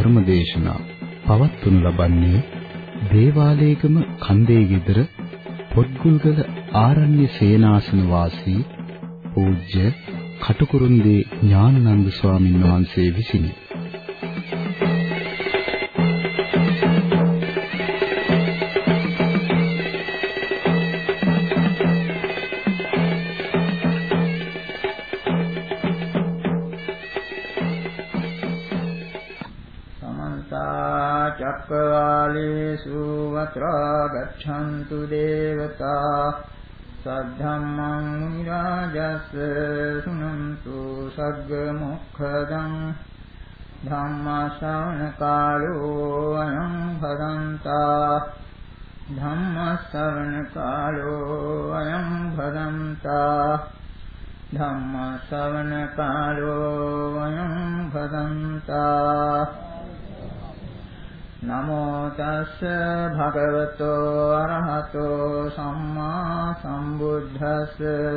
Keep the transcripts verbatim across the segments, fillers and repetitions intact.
ධර්ම දේශනා පවත්වනු ලබන්නේ දේවාලේගම කන්දේ ගෙදර පොත්ගුල්ගල ආරණ්‍ය සේනාසන වාසී පූජ්‍ය කටුකුරුන්දී ඥානানন্দ ස්වාමීන් වහන්සේ විසිනි. චක්කවාලේසු වත්‍රා ගච්ඡන්තු දේවතා සද්ධම්මං මුනි රාජස්ස සුනන්තු සග්ග මොක්ඛදං ධම්ම ශ්‍රවණ කාලෝ අයං භදන්තා ධම්ම ශ්‍රවණ කාලෝ අයං භදන්තා ධම්ම ශ්‍රවණ කාලෝ අයං භදන්තා නමෝ තස්ස භගවතෝ අරහතෝ සම්මා සම්බුද්දස්ස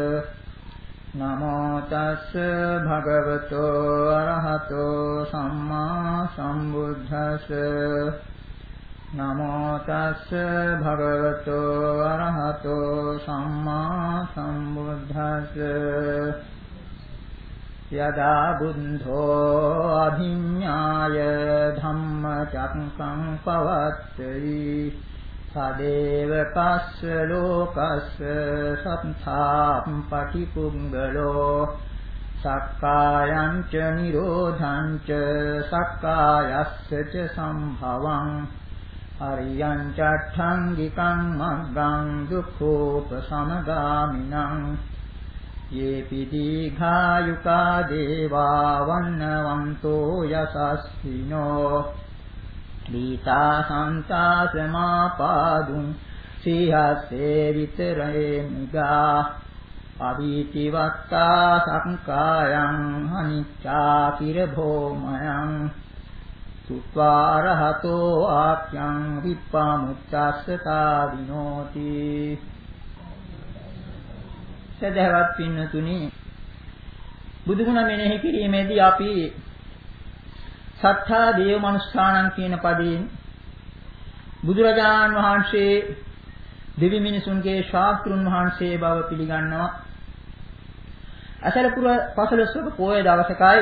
නමෝ තස්ස භගවතෝ අරහතෝ සම්මා සම්බුද්දස්ස නමෝ තස්ස භගවතෝ අරහතෝ සම්මා සම්බුද්දස්ස යදා බුද්ධෝ අභිඤ්ඤාය ධම්මචක්ඛං පවත්තති සදේව කස්ස ලෝකස්ස සත්තාම් පටිපුංගලෝ සක්කායං ච නිරෝධං ච සක්කායස්ස ච සම්භවං අරියං චට්ඨංගිකං මග්ගං දුක්ඛෝපසමගාමිනං යේපි දීඝායුකා දේවා වන්නවන්තෝ යසස්සිනෝ දීතා සන්තා සමාපාදුං සීහස්සේ විතරේ නිගා අවීතිවත්තා සංකායං අනිච්චා කිරභෝමයං සුත්වාරහතෝ ආඛ්‍යං විප්පමුච්ඡස්සතා විනෝති. සදහවත් පින්නතුනි, බුදුගුණ මෙනෙහි කිරීමේදී අපි සත්තා දේව මනුස්සාණන් කියන පදයෙන් බුදුරජාණන් වහන්සේ දෙවි මිනිසුන්ගේ ශාස්ත්‍රුන් වහන්සේ බව පිළිගන්නවා. අසලපුර පසළොස්වක පොය දවසකයි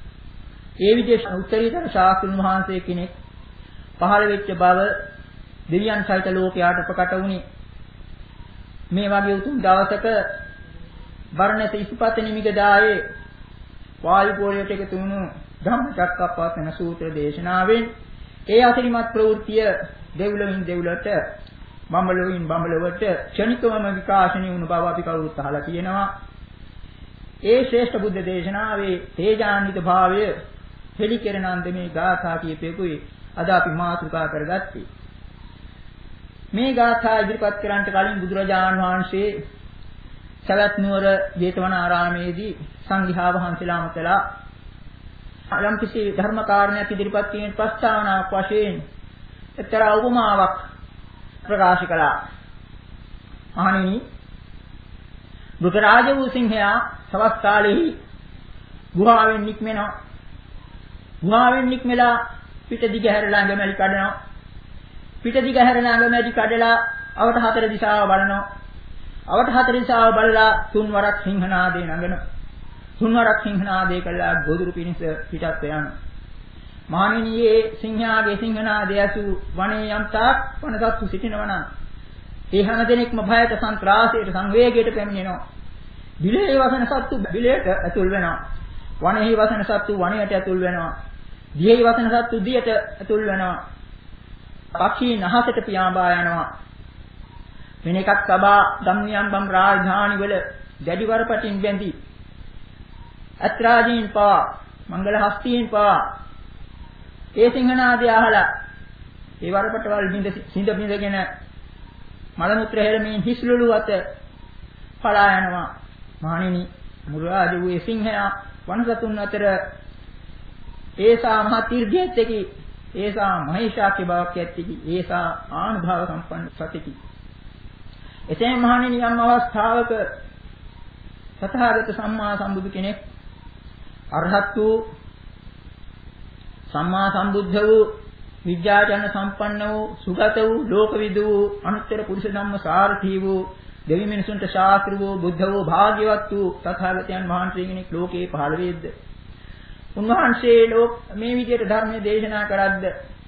ඒ විදිහේ උත්තරීතර ශාස්ත්‍රුන් වහන්සේ කෙනෙක් පහළ වෙච්ච බව දෙවියන් සහිත ලෝකයට ප්‍රකට වුණේ. මේ වගේ උතුම් දවසක බරණැස ඉසිපත නිමිගදායේ වායු පොළයට එකතු වුණු ධම්මචක්කප්පවත්තන සූත්‍ර දේශනාවෙන් ඒ අසිරිමත් ප්‍රවෘත්තිය දෙව්ලොවින් දෙව්ලොවට බඹලොවින් බඹලොවට ක්ෂණිකවම විකාශනය වුණු බව අපි කවුරුත් අහලා තියෙනවා. ඒ ශ්‍රේෂ්ඨ බුද්ධ දේශනාවේ තේජාන්විත භාවය හෙළි කෙරෙන අන්දමේ ගාථා කියපෙකුයි අද අපි මාතෘකා කරගත්තේ. මේ ගාථා ඉදිරිපත් කරන්නට කලින් බුදුරජාණන් වහන්සේ සවැත් නුවර ජේතවනාරාමේදී සංඝයා වහන්සේලාම කළා යම් කිසි ධර්ම කාරණයක් ඉදිරිපත් කිරීමේ ප්‍රස්තාවනාවක් වශයෙන් එක්තරා උපමාවක් ප්‍රකාශ කළා. මහණෙනි, බුදුරාජ වූ සිංහයා සවස් කාලෙහි ගුහාවෙන් නික්මෙනවා. ගුහාවෙන් නික්මලා පිට දිග හැරලා ඇඟමැලි කඩනවා. පිට දිග හැරලා ඇඟමැලි කඩලා අවට හතර දිශාව බලනවා. අවට හතර දිශාව බලලා තුන් වරක් සිංහනාදේ නගනවා. තුන් වරක් සිංහනාදේ කළා ගොදුරු පිණිස පිටත් යනවා. මහණෙනි, මේ සිංහයාගේ සිංහනාදය ඇසු වනේ යම් තාක් වනසත්තු සිටිනවා නම් ඒ හැම දෙනෙක්ම භයට සංත්‍රාසයට සංවේගයට පැමිණෙනවා. බිලේ වසන සත්තු බිලේට ඇතුල් වෙනවා. වනයේ වසන සත්තු වනයට ඇතුල් වෙනවා. දියේ වසන සත්තු දියට ඇතුල් වෙනවා. පක්ෂී නහසට පියාඹා යනවා. වෙන එකක් සබා ගම්නියන් බම් රාජධානි වල දැඩි වරපටින් බැඳි අත්‍රාජීන් පවා මංගල හස්තීන් පවා ඒ සිංහනාදය අහලා ඒ වරපටවල් බින්ද සිඳ බින්දගෙන මල මුත්‍ර හෙළමින් හිස්ලුළු අත පලා යනවා. මහණෙනි, මුරාජ වූ සිංහයා වනසතුන් අතර ඒසා මහ තීර්ඝයත්කි, ඒසා මහේශාක්‍ය බවක් ඇත්තකි, ඒසා ආනුභාව සම්පන්න සතිකි. එසේම මහණෙනි, යම් අවස්ථාවක තථාගත සම්මා සම්බුදු කෙනෙක් අරහත් වූ සම්මා සම්බුද්ධ වූ විද්‍යාචර්ය සම්පන්න වූ සුගත වූ ලෝකවිදු වූ අනුත්තර පුරුෂ ධම්ම සාරථී වූ දෙවි මිනිසුන්ට ශාස්ත්‍ර වූ බුද්ධ වූ භාග්‍යවත් වූ තථාගතයන් වහන්සේ කෙනෙක් ලෝකේ පහළ වේද්ද උන්වහන්සේ ලෝක මේ විදිහට ධර්මයේ දේශනා කරද්ද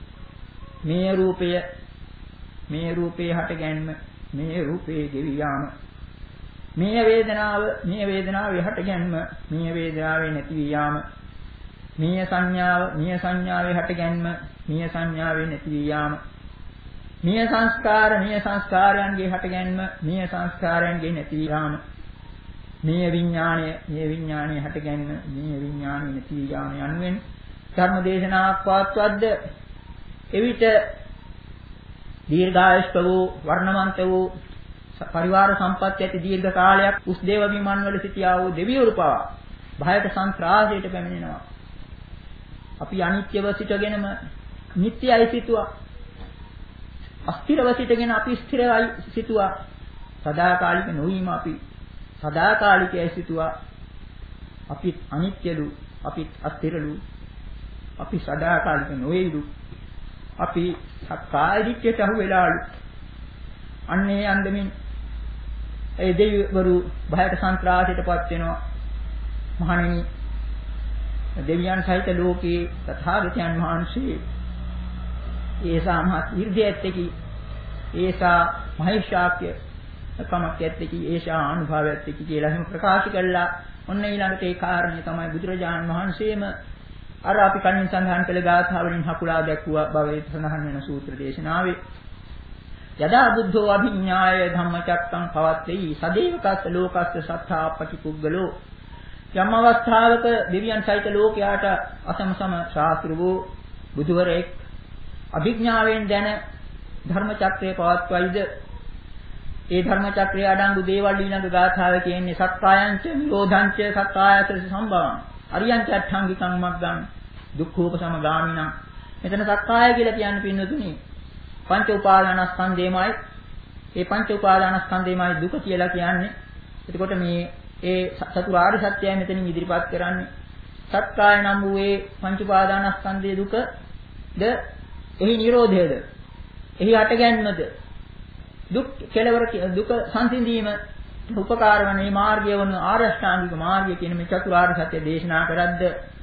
මේ රූපය මේ රූපේ හටගැන්ම මේ රූපේ ගෙවි යාම මේ වේදනාව මේ වේදනාවේ හටගැන්ම මේ වේදනාවේ නැති වී යාම මේ සංඥාව මේ සංඥාවේ හටගැන්ම මේ සංඥාවේ නැති වී යාම මේ සංස්කාර මේ සංස්කාරයන්ගේ හටගැන්ම මේ සංස්කාරයන්ගේ නැති වී යාම මේ විඥාණය මේ විඥාණය හටගැන්ම මේ විඥාණය නැති වී යාම යනුවෙන් ධර්ම දේශනාවක් පවත්වද්ද එවිට දීර්ඝායුෂ්ක වූ වර්ණවන්ත වූ පරිවාර සම්පත් ඇති දීර්ඝ කාලයක් උස්දේව විමන් වල සිටියා වූ දෙවිවරු පවා භයයට සංත්‍රාසයට පැමිණෙනවා. අපි අනිත්‍යව සිටගෙනම නිට්ටයයි සිටුවා. අස්තිරව සිටගෙන අපි ස්ථිරයි සිටුවා. සදාකාලික නොවීම අපි සදාකාලිකයි සිටුවා. අපි අනිත්‍යලු අපි අස්තිරලු අපි සදාකාලික නොවේලු අපි සක්කාය දිට්ඨියට අහු වෙලාලු. අන්නේ අන්දමින් ඒ දෙවිවරු භයයට සංත්‍රාසයටපත් වෙනවා. මහණෙනි දෙවියන් සහිත ලෝකේ තථාගතයන් වහන්සේ ඒසා මහත් ඊර්ධ්‍යයත්කි ඒසා මහේශාක්‍ය කමක් ඇත්තකි ඒසා අනුභවයත්කි කියලා එහෙම ප්‍රකාශ කළා. ඔන්න ඊළඟට ඒ කාරණේ තමයි බුදුරජාණන් වහන්සේම අර අපි කලින් සඳහන් කළ ගාථාවලින් හකුලා දැක්වුවා බවේ සඳහන් වෙන සූත්‍ර දේශනාවේ යදා බුද්ධෝ අභිඥාය ධම්මචක්කං පවත්තේ සදේවකස්ස ලෝකස්ස සත්තාපටි පුද්ගලෝ යම් අවස්ථාවක දෙවියන් සහිත ලෝකයාට අසමසම ශාස්ත්‍ර වූ බුදුවරයෙක් අභිඥාවෙන් දැන ධර්ම චක්‍රය පවත්වයිද ඒ ධර්ම චක්‍රය අඩංගු දේවල් ඊළඟ ගාථාවේ කියන්නේ සත්කායංච නිරෝධංච සත්කායස සම්භවං අරියංච අට්ඨංගිකං මග්ගං දුක්ඛෝපසම ගාමිනං මෙතන සත්කාය කියලා කියන්නේ පින්නතුනි පංච උපාදානස්කන්ධයමයි ඒ පංච උපාදානස්කන්ධයමයි දුක කියලා කියන්නේ. එතකොට මේ ඒ චතුරාර්ය සත්‍යය මෙතනින් ඉදිරිපත් කරන්නේ සත්කාය නම් වූ ඒ පංච උපාදානස්කන්ධයේ දුකද එහි නිරෝධයද එහි හටගැන්මද දුක් කෙලවර දුක සංසිඳීම උපකාර වන මේ මාර්ගය වන ආර්ය අෂ්ටාංගික මාර්ගය කියන මේ චතුරාර්ය සත්‍ය දේශනා කරද්ද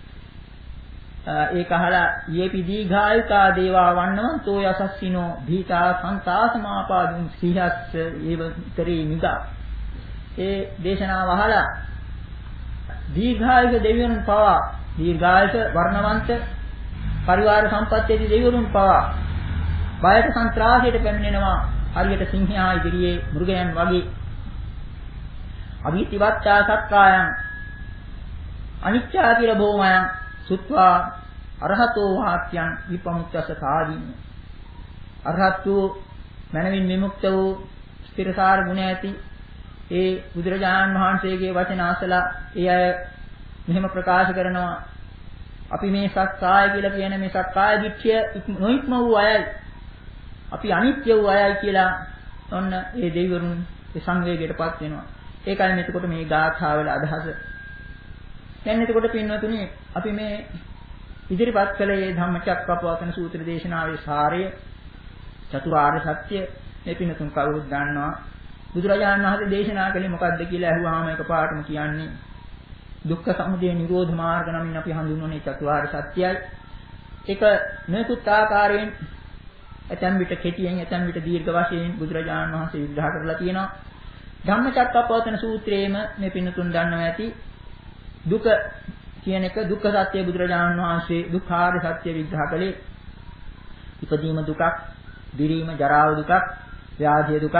ඒක අහලා යේපි දීඝායුකා දේවා වන්නවන්තෝ යසස්සිනෝ භීතා සංතාසමාපාදුන් සිහස්ස ඒවතරේ නිගා ඒ දේශනාව අහලා දීඝායුක දෙවියන් පවා දීර්ඝායුෂ වර්ණවන්ත පරිවාර සම්පත්තියේ දෙවිවරුන් පවා බයට සංත්‍රාසයට පැමිණෙනවා හරියට සිංහයා ඉදිරියේ මෘගයන් වගේ අභිතිවත්තා සක්කායන් අනිච්චා කියලා බොමයන් සුත්වා අරහතෝ වාක්‍යං විපමුක්තස සාදීන අරහත් වූ මනවින් විමුක්ත වූ ස්ථිරසාර ගුණ ඇති ඒ බුදුරජාණන් වහන්සේගේ වචන අසලා ඒ අය මෙහෙම ප්‍රකාශ කරනවා අපි මේ සක්කාය කියලා කියන මේ සක්කාය දිට්ඨිය නොඉක්ම වූ අයයි අපි අනිත්‍ය වූ අයයි කියලා ඔන්න ඒ දෙවිවරුන් ඒ සංවේගයටපත් වෙනවා. ඒකයි මෙතකොට මේ ගාථාවල අදහස. දැන් එතකොට පින්වතුනි අපි මේ ඉදිරිපත් කළ මේ ධම්මචක්කප්පවත්තන සූත්‍ර දේශනාවේ සාරය චතුරාර්ය සත්‍ය මේ පින්තුන් කවුරුත් දන්නවා. බුදුරජාණන් වහන්සේ දේශනා කළේ මොකක්ද කියලා අහුවාම එකපාරටම කියන්නේ දුක්ඛ සමුදය නිරෝධ මාර්ග නමින් අපි හඳුන්වන්නේ චතුරාර්ය සත්‍යයි. ඒක මේකුත් ආකාරයෙන් ඇතැම් විට කෙටියෙන් ඇතැම් විට දීර්ඝ වශයෙන් බුදුරජාණන් වහන්සේ විග්‍රහ කරලා තියෙනවා. ධම්මචක්කප්පවත්තන සූත්‍රයේම මේ පින්තුන් දන්නවා ඇති දුක කියන එක දුක්ඛ සත්‍ය බුදුරජාණන් වහන්සේ දුක්ඛාර්ය සත්‍ය විග්‍රහ කළේ ඉපදීම දුකක්, දිරීම ජරාව දුකක්, ව්‍යාධිය දුකක්,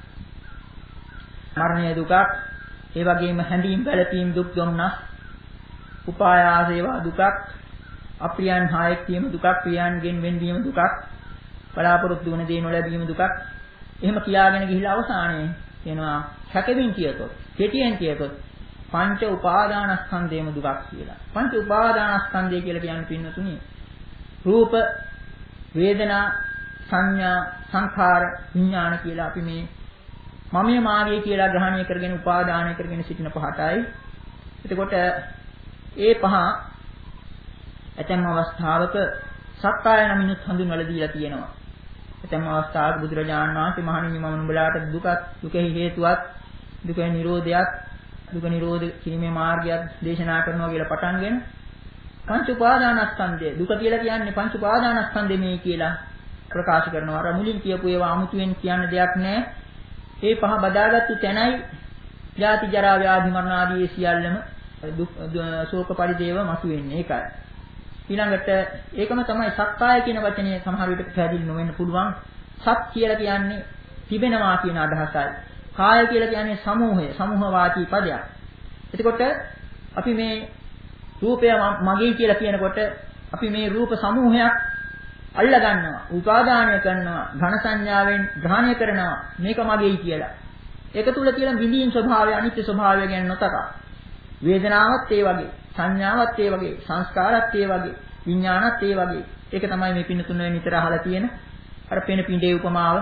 මරණය දුකක්, ඒ වගේම හැඳීම් පැළපීම් දුක් දුම්නස්, උපායාස ඒවා දුකක්, අප්‍රියයන් හායක් වීම දුකක්, ප්‍රියයන්ගෙන් වෙන්වීම දුකක්, බලාපොරොත්තු වන දේ නොලැබීම දුකක්. එහෙම කියාගෙන ගිහිලා අවසානයේ කියනවා සැකෙමින් කියතොත්, කෙටියෙන් කියතොත් පංච උපාදානස්කන්ධයම දුකක් කියලා. පංච උපාදානස්කන්ධය කියලා කියන්නේ පින්නතුනි රූප, වේදනා, සංඥා, සංඛාර, විඥාන කියලා අපි මේ මමයේ මාර්ගය කියලා ග්‍රහණය කරගෙන උපාදානය කරගෙන සිටින පහටයි. එතකොට ඒ පහ ඇතැම් අවස්ථාවක සක්කාය නමිනුත් හඳුන්වලා දීලා තියෙනවා. ඇතැම් අවස්ථාවක බුදුරජාණන් වහන්සේ මහණෙනි මම නුඹලාට දුක දුකෙහි හේතුවත් දුකේ නිරෝධයත් දුක නිරෝධ කිරීමේ මාර්ගයත් දේශනා කරනවා කියලා පටන්ගෙන පංච උපාදානස්කන්ධය දුක කියලා කියන්නේ පංච උපාදානස්කන්ධය මේ කියලා ප්‍රකාශ කරනවා. අර මුලින් කියපු ඒවා 아무තුවෙන් කියන්න දෙයක් නැහැ. මේ පහ බදාගත්තු තැනයි ජාති ජරා ව්‍යාධි මරණ ආදී සියල්ලම දුක් ශෝක පරිදේව මතුවෙන්නේ. ඒකයි. ඊළඟට ඒකම තමයි සක්කාය කියන වචනේ සමහර විට පැහැදිලි නොවෙන්න පුළුවන්. සත් කියලා කියන්නේ තිබෙනවා කියන අදහසයි. කාය කියලා කියන්නේ සමූහය, සමූහ වාචී පදයක්. එතකොට අපි මේ රූපය මගේ කියලා කියනකොට අපි මේ රූප සමූහයක් අල්ලා ගන්නවා, උපාදානය කරනවා, ඝන සංඥාවෙන් ග්‍රහණය කරනවා මේක මගේයි කියලා. ඒක තුල තියෙන විඳීම් ස්වභාවය, අනිත්‍ය ස්වභාවය ගැන නොතකා. වේදනාවත් ඒ වගේ, සංඥාවත් ඒ වගේ, සංස්කාරත් ඒ වගේ, විඥානත් ඒ වගේ. ඒක තමයි මේ පින්න තුන නිතර අහලා තියෙන අර පෙන පිඬේ උපමාව,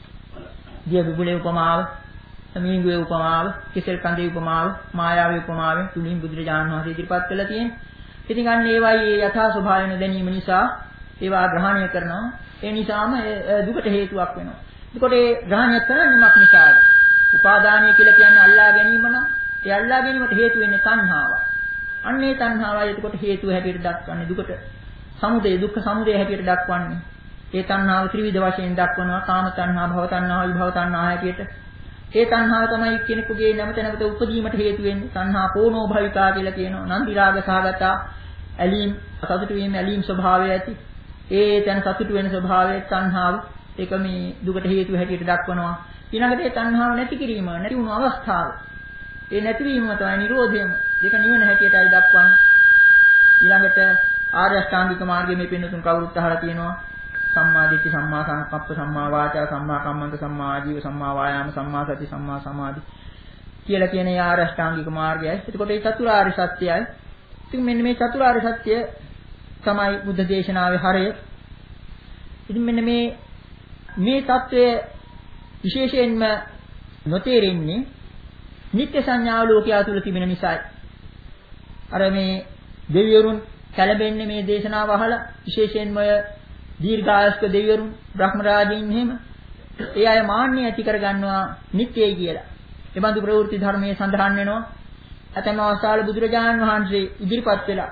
දිය බුබුලේ උපමාව, සමීංගුවේ උපමාව, කිසල් කන්දේ උපමාව, මායාවේ උපමාවෙන් තුලින් බුදුරජාණන් වහන්සේ ඉදිරිපත් කළා තියෙන්නේ. ඉතින් අන්න ඒවයි යථා ස්වභාවය නොදැනීම නිසා ඒවා ග්‍රහණය කරනවා. ඒ නිසාම දුකට හේතුවක් වෙනවා. එතකොට ඒ ග්‍රහණය කරන්නේ මොකක් නිසාද? උපාදානය කියලා කියන්නේ අල්ලා ගැනීම නම් ඒ අල්ලා ගැනීමට හේතු වෙන්නේ තණ්හාව. අන්න ඒ තණ්හාවයි එතකොට හේතුව හැටියට දක්වන්නේ දුකට. සමුදය දුක්ඛ සමුදය හැටියට දක්වන්නේ. ඒ තණ්හාව ත්‍රිවිධ වශයෙන් දක්වනවා. කාම තණ්හා, භව තණ්හා, විභව තණ්හා හැටියට. ඒ තණ්හාව තමයි කෙනෙකුගේ නැවත නැවත උපදීමට හේතු වෙන්නේ. තණ්හා පෝනෝ භවිකා කියලා කියනවා. නන්දි රාග සහගත ඇලීම්, සතුටු වීම ඇලීම් ස්වභාවය ඇති. ඒ තන සතුටු වෙන ස්වභාවයේ තණ්හාව ඒක මේ දුකට හේතු හැටියට දක්වනවා. ඊළඟට ඒ තණ්හාව නැති කිරීම, නැති වුණු අවස්ථාව. ඒ නැතිවීම තමයි නිරෝධයම. ඒක නිවන හැටියටයි දක්වන්නේ. ඊළඟට ආර්ය අෂ්ටාංගික මාර්ගයේ මේ පින්නතුන් කවුරුත් අහලා තියෙනවා. සම්මා දිට්ඨි, සම්මා සංකප්ප, සම්මා වාචා, සම්මා කම්මන්ත, සම්මා ආජීව, සම්මා වායාම, සම්මා සති, සම්මා සමාධි කියලා කියන ආර්ය අෂ්ටාංගික මාර්ගයයි. එතකොට මේ චතුරාර්ය සත්‍යයයි. ඉතින් මෙන්න මේ චතුරාර්ය සත්‍ය තමයි බුද්ධ දේශනාවේ හරය. ඉතින් මෙන්න මේ මේ தત્ත්වය විශේෂයෙන්ම නොතේරෙන්නේ නිත්‍ය සංඥාව ලෝකයා තුල තිබෙන නිසායි. අර මේ දෙවිවරුන් කැළඹෙන්නේ මේ දේශනාව අහලා විශේෂයෙන්ම දීර්ඝායස්ක දෙවිවරුන් බ්‍රහ්ම රාජයින් එහෙම ඒ අය මාන්නය ඇති කරගන්නවා නිත්‍යයි කියලා. ඒ බඳු ප්‍රවෘත්ති ධර්මයේ සඳහන් වෙනවා. ඇතැම් අවස්ථාවල බුදුරජාණන් වහන්සේ ඉදිරිපත් වෙලා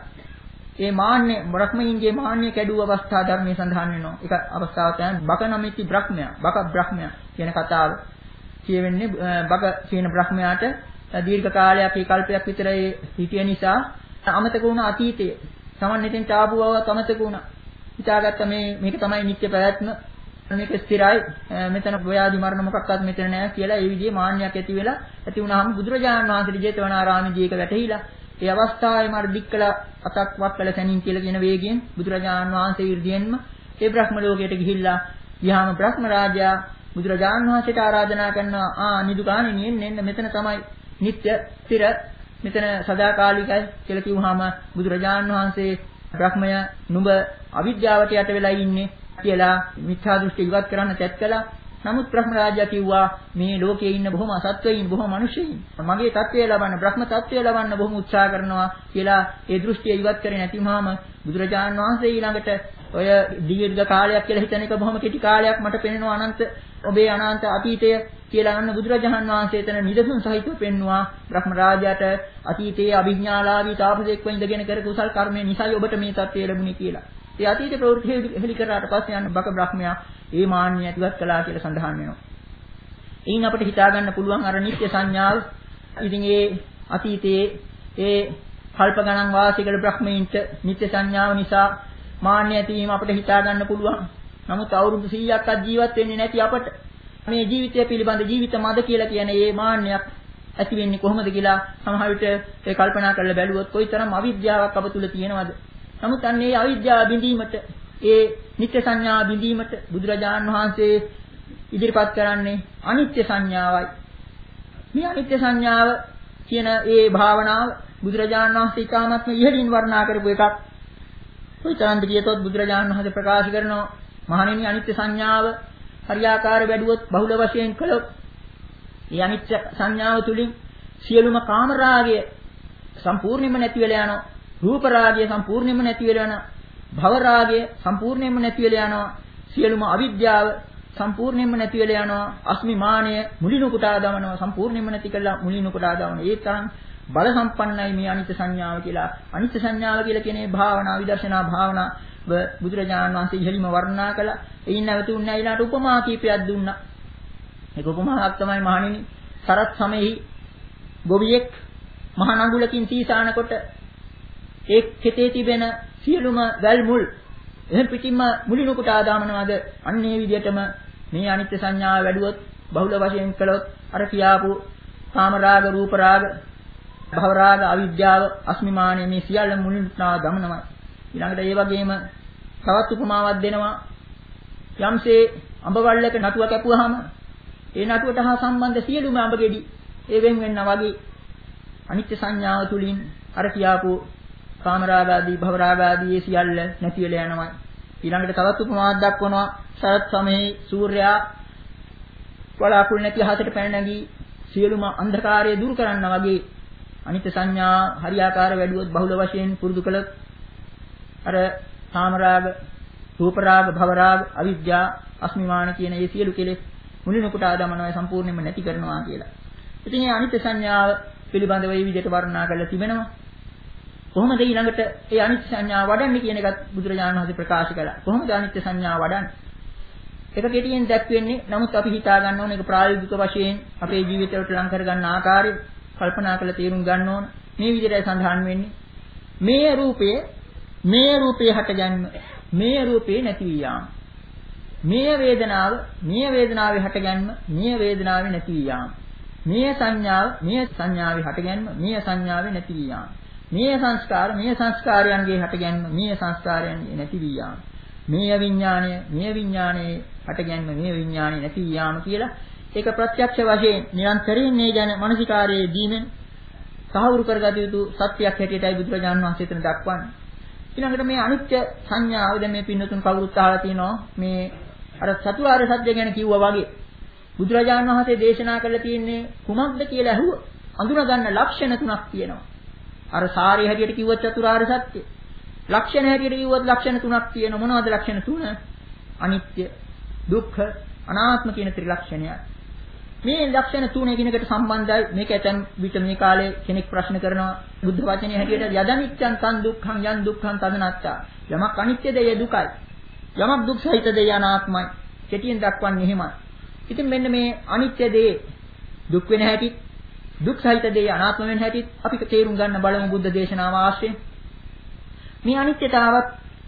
ඒ මාන්නේ බ්‍රහ්මයින්ගේ මාන්නේ කැඩුව අවස්ථා ධර්මයේ සඳහන් වෙනවා. ඒක අවස්ථාවක් තමයි බක නමිති බ්‍රහ්මයා, බක බ්‍රහ්මයා කියන කතාව. කියවෙන්නේ බක කියන බ්‍රහ්මයාට දීර්ඝ කාලයක්, ඒ කල්පයක් විතර හිටිය නිසා අමතක වුණ අතීතයේ සමන්නෙතෙන් තාපු බව අමතක වුණා. හිතාගත්ත මේ මේක තමයි නිත්‍ය ප්‍රයත්න, මේක ස්ථිරයි, මෙතන ව්‍යාධි මරණ මොකක්වත් මෙතන නැහැ කියලා ඒ විදිහේ මාන්නයක් ඇති වෙලා ඇති වුණාම බුදුරජාණන් වහන්සේ ජේතවනාරාමයේදී ඒක වැටහිලා ඒ අවස්ථාවේ මාර දික්කල අතක් වක්කල සැනින් කියලා කියන වේගයෙන් බුදුරජාණන් වහන්සේ ඉර්ධියෙන්ම ඒ බ්‍රහ්ම ලෝකයට ගිහිල්ලා ගියාම බ්‍රහ්ම රාජයා බුදුරජාණන් වහන්සේට ආරාධනා කරනවා ආ නිදුකාණෙනි එන්න මෙතන තමයි නිත්‍ය ස්ථිර මෙතන සදාකාලිකයි කියලා කිව්වහම බුදුරජාණන් වහන්සේ බ්‍රහ්මය නුඹ අවිද්‍යාවට යට වෙලා ඉන්නේ කියලා මිත්‍යා දෘෂ්ටි ඉවත් කරන්න තැත් කළා. නමුත් බ්‍රහ්ම රාජයා කිව්වා මේ ලෝකයේ ඉන්න බොහොම අසත්වයින්, බොහොම මිනිස්සුයින් මගේ தත්වය ලබන්න, බ්‍රහ්ම தත්වය ලබන්න බොහොම උත්සාහ කරනවා කියලා ඒ දෘෂ්ටිය ඉවත් කරේ නැතිවම බුදුරජාණන් වහන්සේ ඊළඟට ඔය දීර්ඝ කාලයක් කියලා හිතන එක බොහොම කෙටි කාලයක් මට පෙනෙනවා අනන්ත ඔබේ අනන්ත අතීතය කියලා අන්න බුදුරජාණන් වහන්සේ එතන නිදසුන් සහිතව පෙන්නවා බ්‍රහ්ම රාජයාට අතීතයේ අභිඥාලාභී තාපසෙක් වෙන්න ඉඳගෙන කර කුසල් කර්මය නිසායි ඔබට මේ தත්වය ලැබුණේ කියලා. ඒ අතීත ප්‍රවෘත්ති හෙලි කරාට පස්සේ යන බක බ්‍රහ්මයා ඒ මාන්නය ඇතිවත් කළා කියලා සඳහන් වෙනවා. එයින් අපිට හිතා ගන්න පුළුවන් අර නිත්‍ය සංඥාව. ඉතින් ඒ අතීතයේ ඒ කල්ප ගණන් වාසය කළ බ්‍රහ්මීන්ට නිත්‍ය සංඥාව නිසා මාන්නය ඇතිවීම අපිට හිතා ගන්න පුළුවන්. නමුත් අවුරුදු සීයක්වත් ජීවත් වෙන්නේ නැති අපට මේ ජීවිතය පිළිබඳ ජීවිත මද කියලා කියන මේ මාන්නයක් ඇති වෙන්නේ කොහොමද කියලා සමහර විට ඒ කල්පනා කරලා බැලුවොත් කොයිතරම් අවිද්‍යාවක් අප තුල තියෙනවද. නමුත් අන්න ඒ අවිද්‍යාව බිඳීමට, ඒ නිත්‍ය සංඥා බිඳීමට බුදුරජාණන් වහන්සේ ඉදිරිපත් කරන්නේ අනිත්‍ය සංඥාවයි. මේ අනිත්‍ය සංඥාව කියන ඒ භාවනාව බුදුරජාණන් වහන්සේ ඉතාමත්ම ඉහළින් වර්ණනා කරපු එකක්. කොයිතරම්ද කියතොත් බුදුරජාණන් වහන්සේ ප්‍රකාශ කරනවා මහණෙනි අනිත්‍ය සංඥාව හරියාකාර වැඩුවොත් බහුල වශයෙන් කළොත් මේ අනිත්‍ය සංඥාව තුලින් සියලුම කාම රාගය සම්පූර්ණයෙන්ම නැති වෙලා යනවා. රූප රාගය සම්පූර්ණයෙන්ම නැති වෙලා යනවා. භව රාගය සම්පූර්ණයෙන්ම නැති වෙලා යනවා. සියලුම අවිද්‍යාව සම්පූර්ණයෙන්ම නැති වෙලා යනවා. අස්මිමානය මුලිනු කුටා දමනවා. සම්පූර්ණයෙන්ම නැති කළා මුලිනු කුටා දමන. ඒ තරම් බල සම්පන්නයි මේ අනිත්‍ය සංඥාව කියලා. අනිත්‍ය සංඥාව කියලා කියන්නේ භාවනා විදර්ශනා භාවනා බුදුරජාණන් වහන්සේ ඉහළිම වර්ණනා කළා. එයින් නැවතුන්නේ ඊළාට උපමා කීපයක් දුන්නා. ඒක උපමාවක් තමයි මහණෙනි. සරත් සමෙහි ගොවියෙක් මහ නඟුලකින් සීසානකොට ඒ කෙතේ තිබෙන සියලුම වැල් මුල් එහෙන් පිටින්ම මුලිනු කොට ආදාමනවාද අන්න ඒ විදිහටම මේ අනිත්‍ය සංඥාව වැඩුවොත් බහුල වශයෙන් කළොත් අර කියාපු කාම රාග රූප රාග භව රාග අවිද්‍යාව අස්මිමානය මේ සියල්ල මුලිනු කොට දමනවා. ඊළඟට ඒ වගේම තවත් උපමාවක් දෙනවා. යම්සේ අඹ වල්ලක නටුව කැපුවාම ඒ නටුවට හා සම්බන්ධ සියලුම අඹ ගෙඩි ඒ වෙන් වෙන්නා වගේ අනිත්‍ය සංඥාව තුලින් අර කියාපු කාමරාග ආදී භවරාග ආදී සියල්ල නැති වෙලා යනවා. ඊළඟට තවත් උපමාවක් දක්වනවා. සරත් සමයේ සූර්යයා වලාකුළු නැති අහසට පැන නැගී සියලුම අන්ධකාරය දුරු කරනවා වගේ අනිත්‍ය සංඥා හරියාකාර වැඩුවොත් බහුල වශයෙන් පුරුදු කළොත් අර කාමරාග රූපරාග භවරාග අවිද්‍යා අස්මිමාන කියන මේ සියලු කෙලෙස් මුලිනු කොට ආදමනවා සම්පූර්ණයෙන්ම නැති කරනවා කියලා. ඉතින් මේ අනිත්‍ය සංඥාව පිළිබඳව මේ විදිහට වර්ණනා කරලා තිබෙනවා. කොහොමද ඊළඟට ඒ අනිත්‍ය සංඥාව වඩන්නේ කියන එකත් බුදුරජාණන් වහන්සේ ප්‍රකාශ කළා. කොහොමද අනිත්‍ය සංඥාව වඩන්නේ? ඒක කෙටියෙන් දැක්වෙන්නේ. නමුත් අපි හිතා ගන්න ඕන ඒක ප්‍රායෝගික වශයෙන් අපේ ජීවිතවලට ලං කර ගන්න ආකාරය කල්පනා කරලා තේරුම් ගන්න ඕන. මේ විදිහටයි සඳහන් වෙන්නේ. මේ රූපයේ මේ රූපේ හටගන්න මේ රූපේ නැති වී යාම. මේ වේදනාව මේ වේදනාවේ හටගන්න මේ වේදනාවේ නැති වී යාම. මේ සංඥාව මේ සංඥාවේ හටගන්න මේ සංඥාවේ නැති වී යාම. මේ සංස්කාර මේ සංස්කාරයන්ගේ හටගන්න මේ සංස්කාරයන්ගේ නැති වී යාම. මේ විඥාණය මේ විඥාණයේ හටගන්න මේ විඥාණය නැති වී යාම කියලා ඒක ප්‍රත්‍යක්ෂ වශයෙන් නිරන්තරයෙන් මේ ගැන මානසිකාරයේ දීමෙන් සාහවුරු කරගත යුතු සත්‍යයක් හැටියටයි බුදුරජාණන් වහන්සේ එතන දක්වන්නේ. ඊළඟට මේ අනිත්‍ය සංඥාව දැන් මේ පින්නතුන් කවුරුත් අහලා තියෙනවා මේ අර චතුරාර්ය සත්‍ය ගැන කිව්වා වගේ බුදුරජාණන් වහන්සේ දේශනා කරලා තියෙන්නේ කුමක්ද කියලා අහුව අඳුන ගන්න ලක්ෂණ තුනක් තියෙනවා. අර සාරේ හැටියට කිව්වත් චතුරාර්ය සත්‍ය. ලක්ෂණ හැටියට කිව්වත් ලක්ෂණ තුනක් තියෙනවා. මොනවද ලක්ෂණ තුන? අනිත්‍ය, දුක්ඛ, අනාත්ම කියන ත්‍රිලක්ෂණය. මේ ලක්ෂණ තුන එකිනෙකට සම්බන්ධයි. මේක ඇතන් විට මේ කාලේ කෙනෙක් ප්‍රශ්න කරනවා බුද්ධ වචනේ හැටියට යදනිච්ඡන් තන් දුක්ඛං යන් දුක්ඛං තදනත්තා. යමක් අනිත්‍යද ඒ දුකයි. යමක් දුක් සහිතද ඒ අනාත්මයි. කෙටියෙන් දක්වන්නේ එහෙමයි. ඉතින් මෙන්න මේ අනිත්‍ය දේ දුක් වෙන හැටි දුක් සහිත දේ අනාත්ම වෙන හැටි අපි තේරුම් ගන්න බලමු බුද්ධ දේශනාව ආශ්‍රයෙන්. මේ අනිත්‍යතාවත්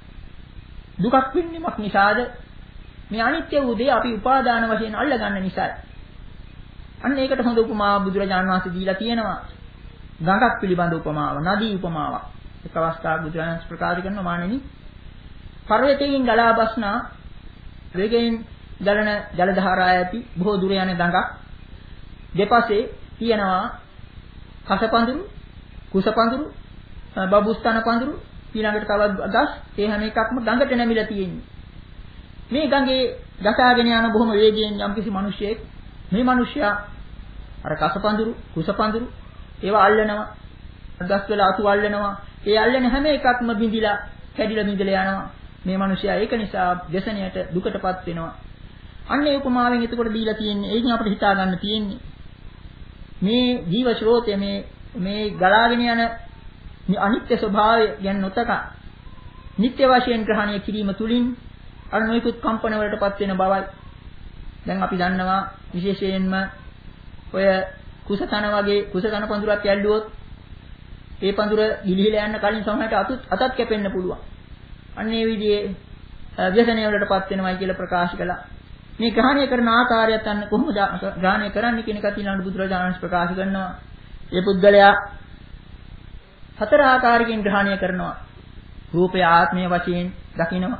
දුකක් වෙන්නේමක් නිසාද? මේ අනිත්‍ය වූ දේ අපි උපාදාන වශයෙන් අල්ල ගන්න නිසායි. අන්න ඒකට හොඳ උපමාවක් බුදුරජාණන් වහන්සේ දීලා තියෙනවා. ගඟක් පිළිබඳ උපමාව, නදී උපමාවක්. එක අවස්ථාවක බුදුරජාණන් ප්‍රකාශ කරනවා මානෙනි පර්වතයෙන් ගලා බස්නා වේගයෙන් ගලන ජල ධාරා ඇති බොහෝ දුර යන ගඟක් දෙපසේ තියෙනවා කසපඳුරු, කුසපඳුරු, බබුස්තන පඳුරු, ඊළඟට තවත් ගස්. ඒ හැම එකක්ම ගඟට නැමිලා තියෙන්නේ. මේ ගඟේ ගසාගෙන යන බොහොම වේගයෙන් යම්කිසි මිනිහෙක් මේ මිනිහයා අර කසපඳුරු, කුසපඳුරු ඒවා අල්ලනවා. ගස් වල අතු අල්ලනවා. ඒ අල්ලන හැම එකක්ම බිඳිලා, කැඩිලා බිඳිලා යනවා. මේ මිනිහයා ඒක නිසා व्यසනයට දුකටපත් වෙනවා. අන්න ඒ උපමාවෙන් එතකොට දීලා තියෙන්නේ. ඒකෙන් අපිට හිතා ගන්න තියෙන්නේ මේ ජීව ශ්‍රෝතය මේ මේ ගලාගෙන යන මේ අනිත්‍ය ස්වභාවය ගැන නොතක නිත්‍ය වශයෙන් ග්‍රහණය කිරීම තුලින් අර නොයෙකුත් කම්පන වලටපත් වෙන බවයි. දැන් අපි දන්නවා විශේෂයෙන්ම ඔය කුසතන වගේ කුසතන පඳුරක් ඇල්ලුවොත් ඒ පඳුර ගිලිහිලා යන්න කලින් සමහරට අතත් අතත් කැපෙන්න පුළුවන්. අන්න ඒ විදිහේ ව්‍යසනය වලටපත් වෙනවයි කියලා ප්‍රකාශ කළා. මේ ග්‍රහණය කරන ආකාරයත් අන්න කොහොමද ග්‍රහණය කරන්නේ කියන එක ඊළඟ බුදුරජාණන් ප්‍රකාශ කරනවා. ඒ පුද්ගලයා හතර ආකාරයකින් ග්‍රහණය කරනවා. රූපය ආත්මය වශයෙන් දකිනවා.